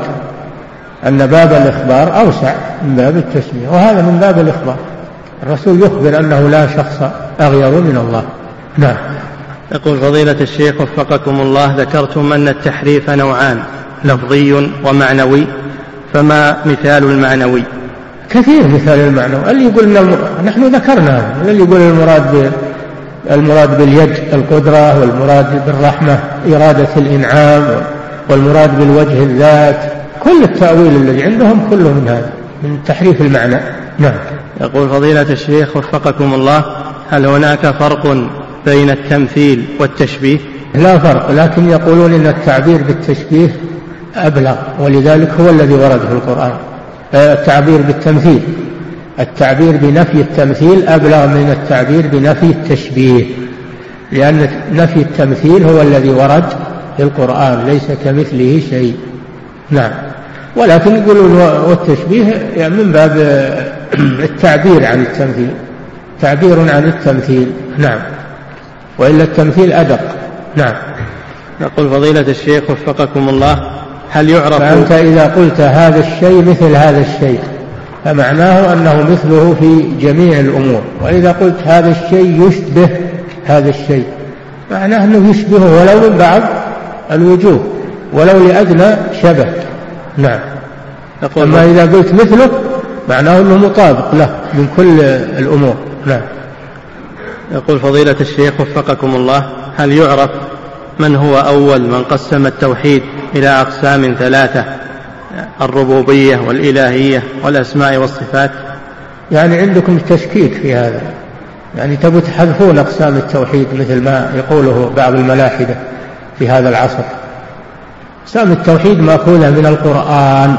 أن باب الإخبار أوسع من باب التسمية، وهذا من باب الإخبار، الرسول يخبر أنه لا شخص أغير من الله. نعم. يقول فضيلة الشيخ وفقكم الله ذكرتم أن التحريف نوعان لفظي ومعنوي، فما مثال المعنوي؟ كثير مثال المعنوي، اللي يقول الم... نحن ذكرنا اللي يقول المراد ب... المراد باليد القدرة، والمراد بالرحمة إرادة الإنعام، والمراد بالوجه الذات، كل التأويل الذي عندهم كله من هذا من تحريف المعنى. نعم. يقول فضيلة الشيخ وفقكم الله هل هناك فرق بين التمثيل والتشبيه؟ لا فرق، لكن يقولون إن التعبير بالتشبيه أبلغ، ولذلك هو الذي ورد في القرآن. التعبير بالتمثيل، التعبير بنفي التمثيل أبلغ من التعبير بنفي التشبيه، لأن نفي التمثيل هو الذي ورد في القرآن، ليس كمثله شيء. نعم. ولكن يقولون والتشبيه يعني من باب التعبير عن التمثيل، تعبير عن التمثيل. نعم. وإلا التمثيل أدق. نعم. يقول فضيلة الشيخ وفقكم الله، هل يعرف فأنت إذا قلت هذا الشيء مثل هذا الشيء فمعناه أنه مثله في جميع الأمور، وإذا قلت هذا الشيء يشبه هذا الشيء معناه أنه يشبهه ولو من بعض الوجوه، ولو لأدنى شبه. نعم. أما إذا قلت مثله معناه أنه مطابق له من كل الأمور. نعم. يقول فضيلة الشيخ وفقكم الله، هل يعرف من هو أول من قسم التوحيد إلى أقسام ثلاثة، الربوبية والإلهية والأسماء والصفات؟ يعني عندكم تشكيك في هذا، يعني تبوا تحذفون أقسام التوحيد مثل ما يقوله بعض الملاحدة في هذا العصر. أقسام التوحيد مأخوذة من القرآن،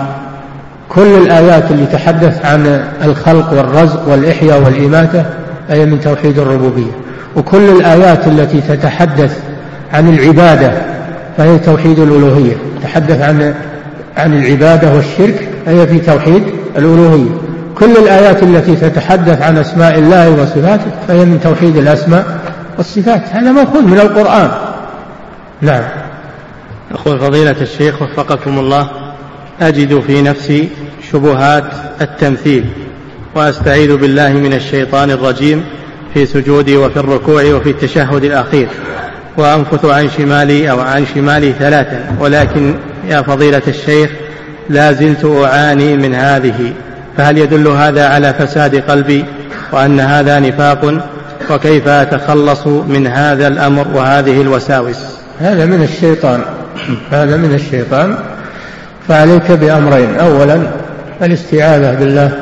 كل الآيات اللي تحدث عن الخلق والرزق والإحياء والإماتة هي من توحيد الربوبية، وكل الآيات التي تتحدث عن العبادة فهي توحيد الألوهية، تحدث عن عن العبادة والشرك هي في توحيد الألوهية. كل الآيات التي تتحدث عن أسماء الله وصفاته فهي من توحيد الأسماء والصفات، هذا مأخوذ من القرآن. نعم. يقول فضيلة الشيخ وفقكم الله، أجد في نفسي شبهات التمثيل وأستعيذ بالله من الشيطان الرجيم في سجودي وفي الركوع وفي التشهد الأخير، وأنفث عن شمالي أو عن شمالي ثلاثا، ولكن يا فضيلة الشيخ لا زلت أعاني من هذه، فهل يدل هذا على فساد قلبي وأن هذا نفاق؟ وكيف أتخلص من هذا الأمر وهذه الوساوس؟ هذا من الشيطان، هذا من الشيطان. فعليك بأمرين: أولا الاستعاذة بالله،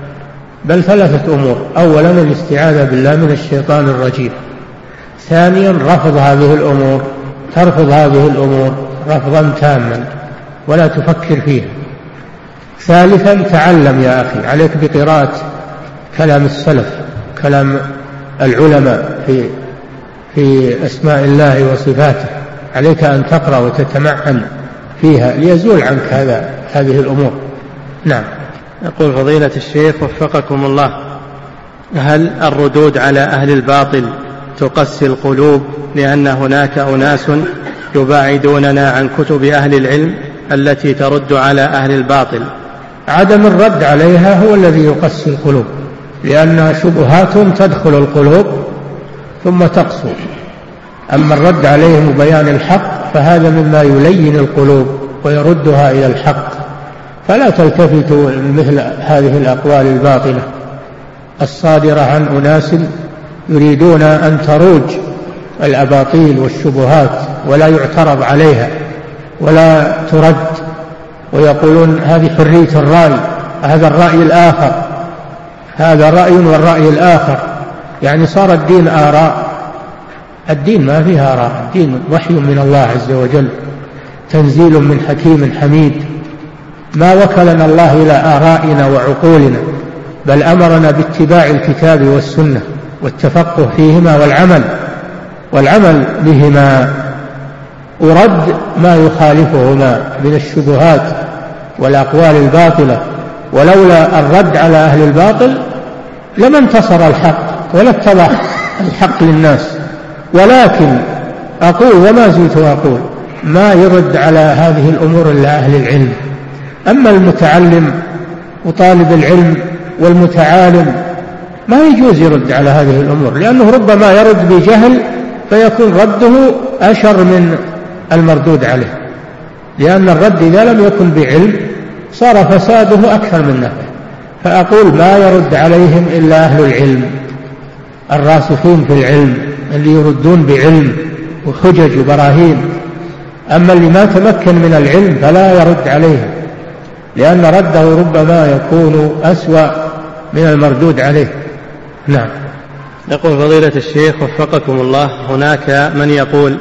بل ثلاثة أمور: أولا الاستعاذة بالله من الشيطان الرجيم، ثانيا رفض هذه الأمور، ترفض هذه الأمور رفضا تاما ولا تفكر فيها، ثالثا تعلم يا أخي، عليك بقراءة كلام السلف، كلام العلماء في في أسماء الله وصفاته، عليك أن تقرأ وتتمعن فيها ليزول عنك هذا هذه الأمور. نعم. يقول فضيلة الشيخ وفقكم الله، هل الردود على أهل الباطل تقسي القلوب لأن هناك أناس يباعدوننا عن كتب أهل العلم التي ترد على أهل الباطل؟ عدم الرد عليها هو الذي يقسي القلوب، لأن شبهاتهم تدخل القلوب ثم تقسو. أما الرد عليهم وبيان الحق فهذا مما يلين القلوب ويردها إلى الحق، فلا تلتفتوا مثل هذه الأقوال الباطلة الصادرة عن أناس يريدون أن تروج الأباطيل والشبهات ولا يعترض عليها ولا ترد، ويقولون هذه حرية الرأي، هذا الرأي الآخر، هذا رأي والرأي الآخر، يعني صار الدين آراء. الدين ما فيها آراء، الدين وحي من الله عز وجل، تنزيل من حكيم حميد، ما وكلنا الله إلى آرائنا وعقولنا، بل أمرنا باتباع الكتاب والسنة والتفقه فيهما والعمل والعمل بهما، ورد ما يخالفهما من الشبهات والأقوال الباطلة. ولولا الرد على أهل الباطل لما انتصر الحق ولا اتضح الحق للناس. ولكن أقول وما زلت أقول ما يرد على هذه الأمور إلا أهل العلم. أما المتعلم وطالب العلم والمتعالم ما يجوز يرد على هذه الأمور، لأنه ربما يرد بجهل فيكون رده أشر من المردود عليه، لأن الرد إذا لم يكن بعلم صار فساده أكثر من نفعه. فأقول ما يرد عليهم إلا أهل العلم الراسخين في العلم اللي يردون بعلم وحجج وبراهين. أما اللي ما تمكن من العلم فلا يرد عليهم، لأن رده ربما يكون أسوأ من المردود عليه. نعم. يقول فضيلة الشيخ وفقكم الله، هناك من يقول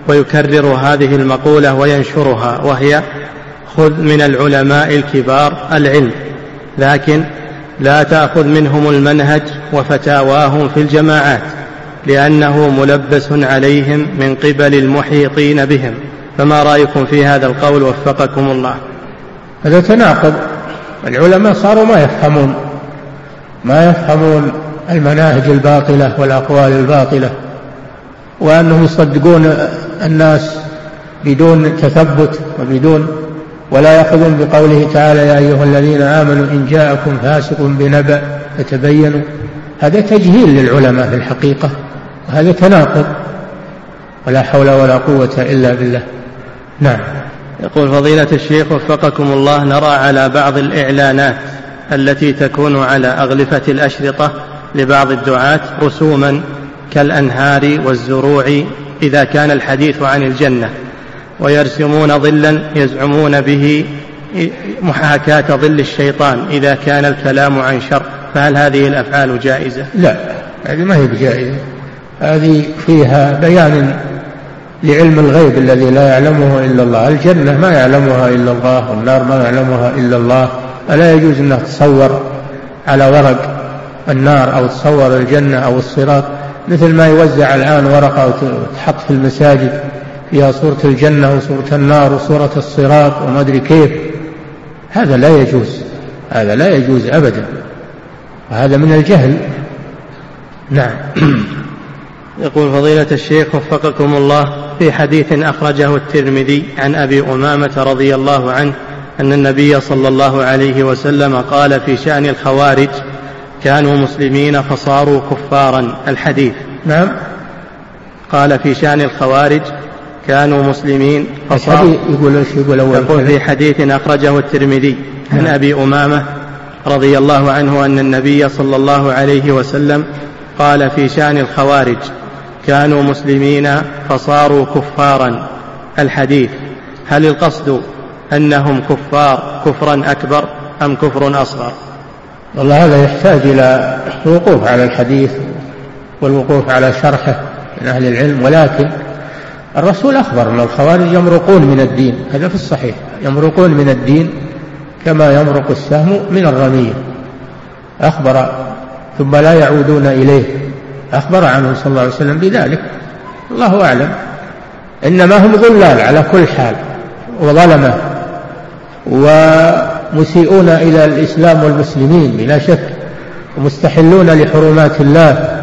ويكرر هذه المقولة وينشرها، وهي: خذ من العلماء الكبار العلم، لكن لا تأخذ منهم المنهج وفتاواهم في الجماعات، لأنه ملبس عليهم من قبل المحيطين بهم. فما رأيكم في هذا القول وفقكم الله؟ هذا تناقض. العلماء صاروا ما يفهمون ما يفهمون المناهج الباطلة والأقوال الباطلة، وأنهم يصدقون الناس بدون تثبت وبدون ولا يأخذون بقوله تعالى: يا أيها الذين آمنوا إن جاءكم فاسق بنبأ فتبينوا. هذا تجهيل للعلماء في الحقيقة، وهذا تناقض، ولا حول ولا قوة إلا بالله. نعم. يقول فضيلة الشيخ وفقكم الله: نرى على بعض الإعلانات التي تكون على أغلفة الأشرطة لبعض الدعاة رسوما كالأنهار والزروع إذا كان الحديث عن الجنة، ويرسمون ظلا يزعمون به محاكاة ظل الشيطان إذا كان الكلام عن شر، فهل هذه الأفعال جائزة؟ لا، هذه ما هي بجائزة، هذه فيها بيان لعلم الغيب الذي لا يعلمه إلا الله. الجنة ما يعلمها إلا الله، والنار ما يعلمها إلا الله، فلا يجوز أنها تصور على ورق النار أو تصور الجنة أو الصراط، مثل ما يوزع الآن ورقة وتحط في المساجد فيها صورة الجنة وصورة النار وصورة الصراط وما أدري كيف. هذا لا يجوز، هذا لا يجوز أبدا، وهذا من الجهل. نعم. يقول فضيلة الشيخ وفقكم الله: في حديث أخرجه الترمذي عن أبي أمامة رضي الله عنه أن النبي صلى الله عليه وسلم قال في شأن الخوارج: كانوا مسلمين فصاروا كفارا. الحديث. نعم. قال في شأن الخوارج: كانوا مسلمين فصاروا. يقول ايش؟ يقول أول يقول في حديث أخرجه الترمذي عن أبي أمامة رضي الله عنه أن النبي صلى الله عليه وسلم قال في شأن الخوارج: كانوا مسلمين فصاروا كفارا. الحديث. هل القصد أنهم كفار كفرا أكبر أم كفر أصغر؟ والله هذا يحتاج إلى الوقوف على الحديث والوقوف على شرحه من أهل العلم، ولكن الرسول أخبر أن الخوارج يمرقون من الدين، هذا في الصحيح، يمرقون من الدين كما يمرق السهم من الرمية، أخبر، ثم لا يعودون إليه، أخبر عنه صلى الله عليه وسلم بذلك. الله أعلم، إنما هم ضلال على كل حال وظلمة ومسيئون إلى الإسلام والمسلمين بلا شك، ومستحلون لحرمات الله.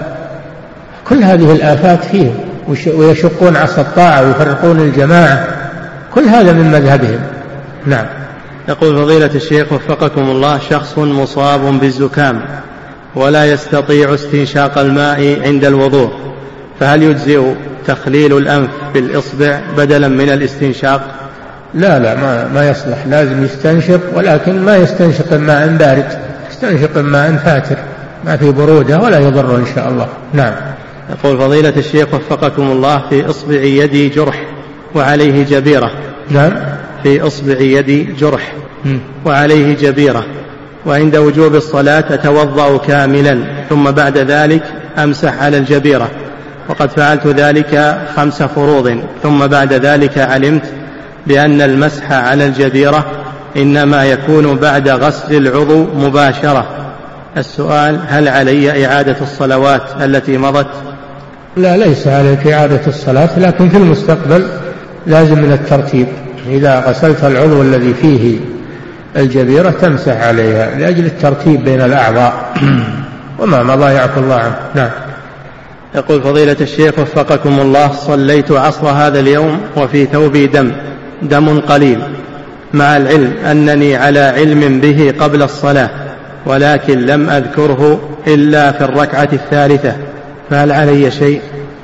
كل هذه الآفات فيهم، ويشقون عصا الطاعة ويفرقون الجماعة، كل هذا من مذهبهم. نعم. يقول فضيلة الشيخ وفقكم الله: شخص مصاب بالزكام ولا يستطيع استنشاق الماء عند الوضوء، فهل يجزئ تخليل الأنف بالإصبع بدلا من الاستنشاق؟ لا لا ما, ما يصلح، لازم يستنشق، ولكن ما يستنشق ماء بارد، يستنشق ماء فاتر ما في برودة ولا يضر إن شاء الله. نعم. يقول فضيلة الشيخ وفقكم الله: في إصبع يدي جرح وعليه جبيرة. نعم. في إصبع يدي جرح وعليه جبيرة، وعند وجوب الصلاة أتوضأ كاملا ثم بعد ذلك أمسح على الجبيرة، وقد فعلت ذلك خمس فروض، ثم بعد ذلك علمت بأن المسح على الجبيرة إنما يكون بعد غسل العضو مباشرة. السؤال: هل علي إعادة الصلوات التي مضت؟ لا، ليس عليك إعادة الصلاة، لكن في المستقبل لازم من الترتيب، إذا غسلت العضو الذي فيه الجبيرة تمسح عليها لأجل الترتيب بين الأعضاء، وما مضى يعفو الله عنه. نعم. يقول فضيلة الشيخ وفقكم الله: صليت عصر هذا اليوم وفي ثوبي دم دم قليل، مع العلم أنني على علم به قبل الصلاة، ولكن لم أذكره إلا في الركعة الثالثة، فهل علي شيء؟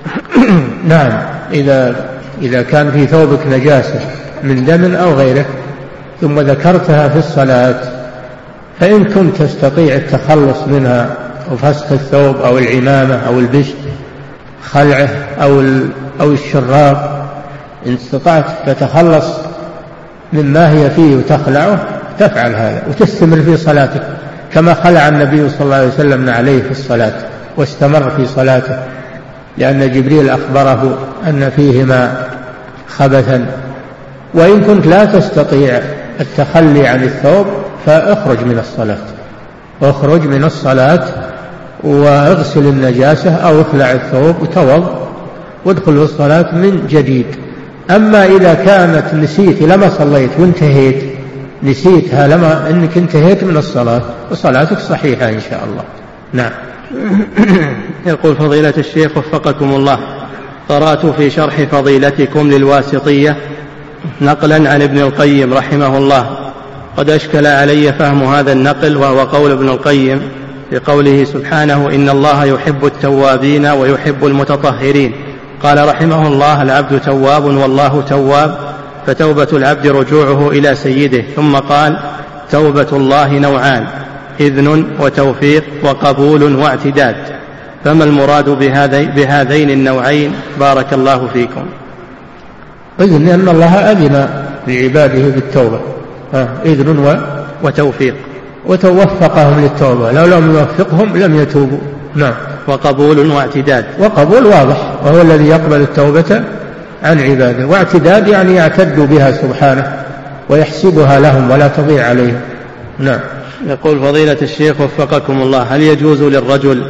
نعم، إذا إذا كان في ثوبك نجاسة من دم أو غيره ثم ذكرتها في الصلاة، فإن كنت تستطيع التخلص منها وفسخ الثوب أو العمامة أو البشت، خلعه أو أو الشراب، إن استطعت تتخلص مما هي فيه وتخلعه تفعل هذا وتستمر في صلاتك، كما خلع النبي صلى الله عليه وسلم عليه في الصلاة واستمر في صلاته، لأن جبريل أخبره أن فيهما خبثا. وإن كنت لا تستطيع التخلي عن الثوب فاخرج من الصلاة، اخرج من الصلاة واغسل النجاسة أو اخلع الثوب وتوضأ وادخل في الصلاة من جديد. أما إذا كانت نسيت لما صليت وانتهيت، نسيتها لما أنك انتهيت من الصلاة وصلاتك صحيحة إن شاء الله. نعم. يقول فضيلة الشيخ وفقكم الله، قرأت في شرح فضيلتكم للواسطية نقلا عن ابن القيم رحمه الله، قد أشكل علي فهم هذا النقل، وهو قول ابن القيم بقوله سبحانه إن الله يحب التوابين ويحب المتطهرين. قال رحمه الله العبد تواب والله تواب، فتوبة العبد رجوعه إلى سيده. ثم قال توبة الله نوعان، إذن وتوفيق وقبول واعتداد، فما المراد بهذين النوعين بارك الله فيكم؟ إذن أن الله أذن لعباده بالتوبة، إذن و... وتوفيق، وتوفقهم للتوبة، لو لم يوفقهم لم يتوبوا. نعم. وقبول واعتداد، وقبول واضح، وهو الذي يقبل التوبة عن عباده، واعتداد يعني يعتد بها سبحانه ويحسبها لهم ولا تضيع عليهم. نعم. يقول فضيلة الشيخ وفقكم الله، هل يجوز للرجل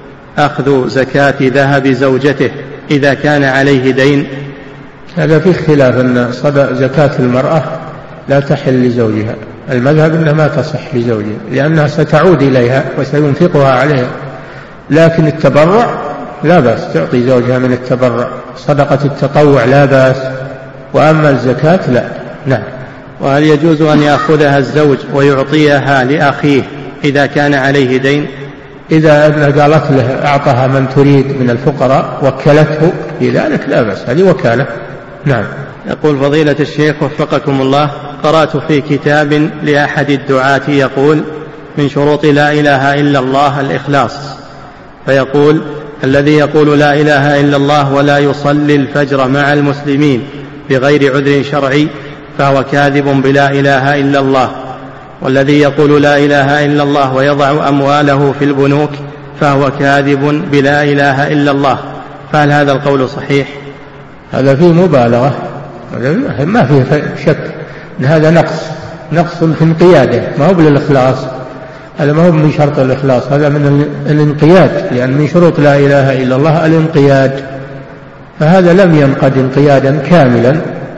أخذ زكاة ذهب زوجته إذا كان عليه دين؟ هذا في خلاف، أن صدق زكاة المرأة لا تحل لزوجها، المذهب أنها ما تصح لزوجها لأنها ستعود إليها وسينفقها عليها، لكن التبرع لا بأس، تعطي زوجها من التبرع، صدقة التطوع لا بأس، وأما الزكاة لا. نعم. وهل يجوز أن يأخذها الزوج ويعطيها لأخيه إذا كان عليه دين؟ إذا قالت له أعطها من تريد من الفقراء وكلته في ذلك لا بأس، هذه وكالة. نعم. يقول فضيلة الشيخ وفقكم الله، قرأت في كتاب لأحد الدعاة يقول من شروط لا إله إلا الله الإخلاص، فيقول الذي يقول لا إله إلا الله ولا يصلي الفجر مع المسلمين بغير عذر شرعي فهو كاذب بلا إله إلا الله، والذي يقول لا إله إلا الله ويضع أمواله في البنوك فهو كاذب بلا إله إلا الله، فهل هذا القول صحيح؟ هذا فيه مبالغة، ما فيه شك أن هذا نقص نقص في انقياده، ما هو بالإخلاص، هذا ما هو من شرط الإخلاص، هذا من الانقياد، لأن من شروط لا إله إلا الله الانقياد، فهذا لم ينقد انقيادا كاملا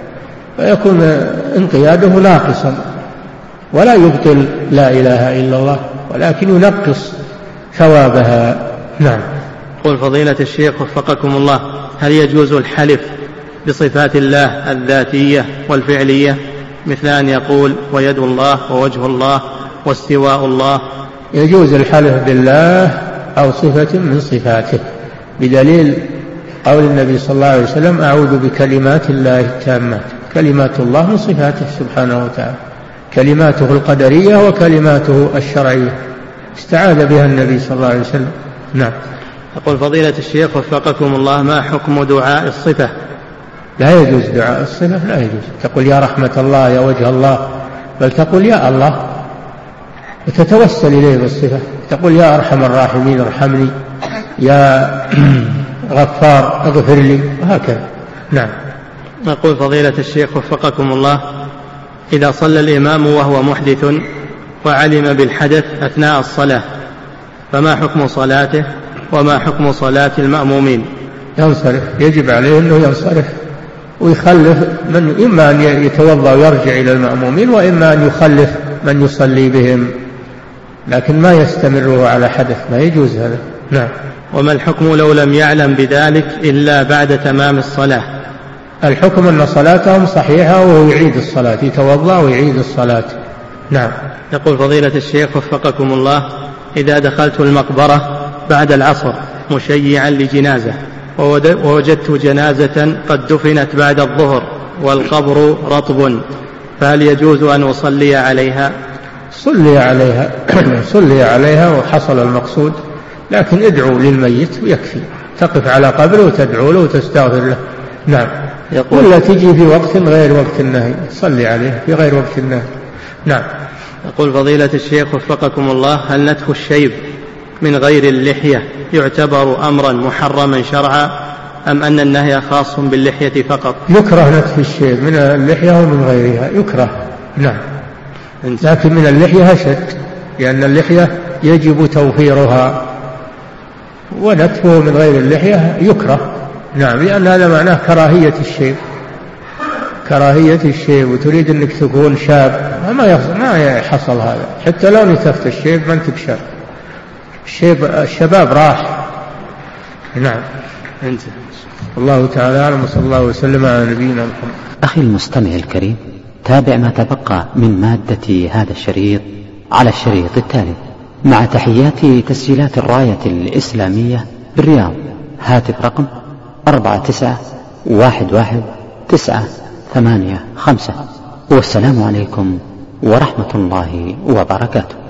فيكون انقياده ناقصا، ولا يبطل لا إله إلا الله ولكن ينقص ثوابها. نعم. قل فضيلة الشيخ وفقكم الله، هل يجوز الحلف بصفات الله الذاتية والفعلية، مثل أن يقول ويد الله ووجه الله واستواء الله؟ يجوز الحلف بالله أو صفة من صفاته بدليل قول النبي صلى الله عليه وسلم أعوذ بكلمات الله التامات، كلمات الله من صفاته سبحانه وتعالى، كلماته القدرية وكلماته الشرعية استعاذ بها النبي صلى الله عليه وسلم. نعم. يقول فضيلة الشيخ وفقكم الله، ما حكم دعاء الصفة؟ لا يجوز دعاء الصفة، لا يجوز تقول يا رحمة الله يا وجه الله، بل تقول يا الله وتتوسل إليه بالصفة، تقول يا أرحم الراحمين ارحمني، يا غفار اغفر لي، وهكذا. نعم. يقول فضيلة الشيخ وفقكم الله، إذا صلى الإمام وهو محدث وعلم بالحدث أثناء الصلاة فما حكم صلاته وما حكم صلاة المأمومين؟ ينصرف، يجب عليه أنه ينصرف ويخلف من، إما أن يتوضأ ويرجع إلى المأمومين، وإما أن يخلف من يصلي بهم، لكن ما يستمر على حدث، ما يجوز هذا. نعم. وما الحكم لو لم يعلم بذلك إلا بعد تمام الصلاة؟ الحكم أن صلاتهم صحيحة وهو يعيد الصلاة، يتوضأ ويعيد الصلاة. نعم. يقول فضيلة الشيخ وفقكم الله، إذا دخلت المقبرة بعد العصر مشيعا لجنازة ووجدت جنازة قد دفنت بعد الظهر والقبر رطب، فهل يجوز أن أصلي عليها؟ صلي عليها صلي عليها وحصل المقصود، لكن ادعو للميت ويكفي، تقف على قبره وتدعو له وتستغفر له. نعم. يقول ولا تجي في وقت غير وقت النهي، صلي عليه في غير وقت النهي. نعم. يقول فضيلة الشيخ وفقكم الله، هل نتف الشيب من غير اللحية يعتبر أمرا محرما شرعا، أم أن النهي خاص باللحية فقط؟ يكره نتف الشيب من اللحية ومن غيرها، يكره، نعم، لكن من اللحية أشد، لأن اللحية يجب توفيرها، ونتفه من غير اللحية يكره، نعم، لأن هذا معناه كراهية الشيب، كراهية الشيب، وتريد أنك تكون شاب، ما ما يحصل هذا، حتى لو نتفت الشيب ما أنت بشاب، الشيب الشباب راح، نعم. أنت الله تعالى أعلم، وصلى الله وسلم على نبينا محمد. أخي المستمع الكريم، تابع ما تبقى من مادة هذا الشريط على الشريط التالي، مع تحيات تسجيلات الراية الإسلامية بالرياض. هاتف رقم أربعة تسعة واحد واحد تسعة ثمانية خمسة. والسلام عليكم ورحمة الله وبركاته.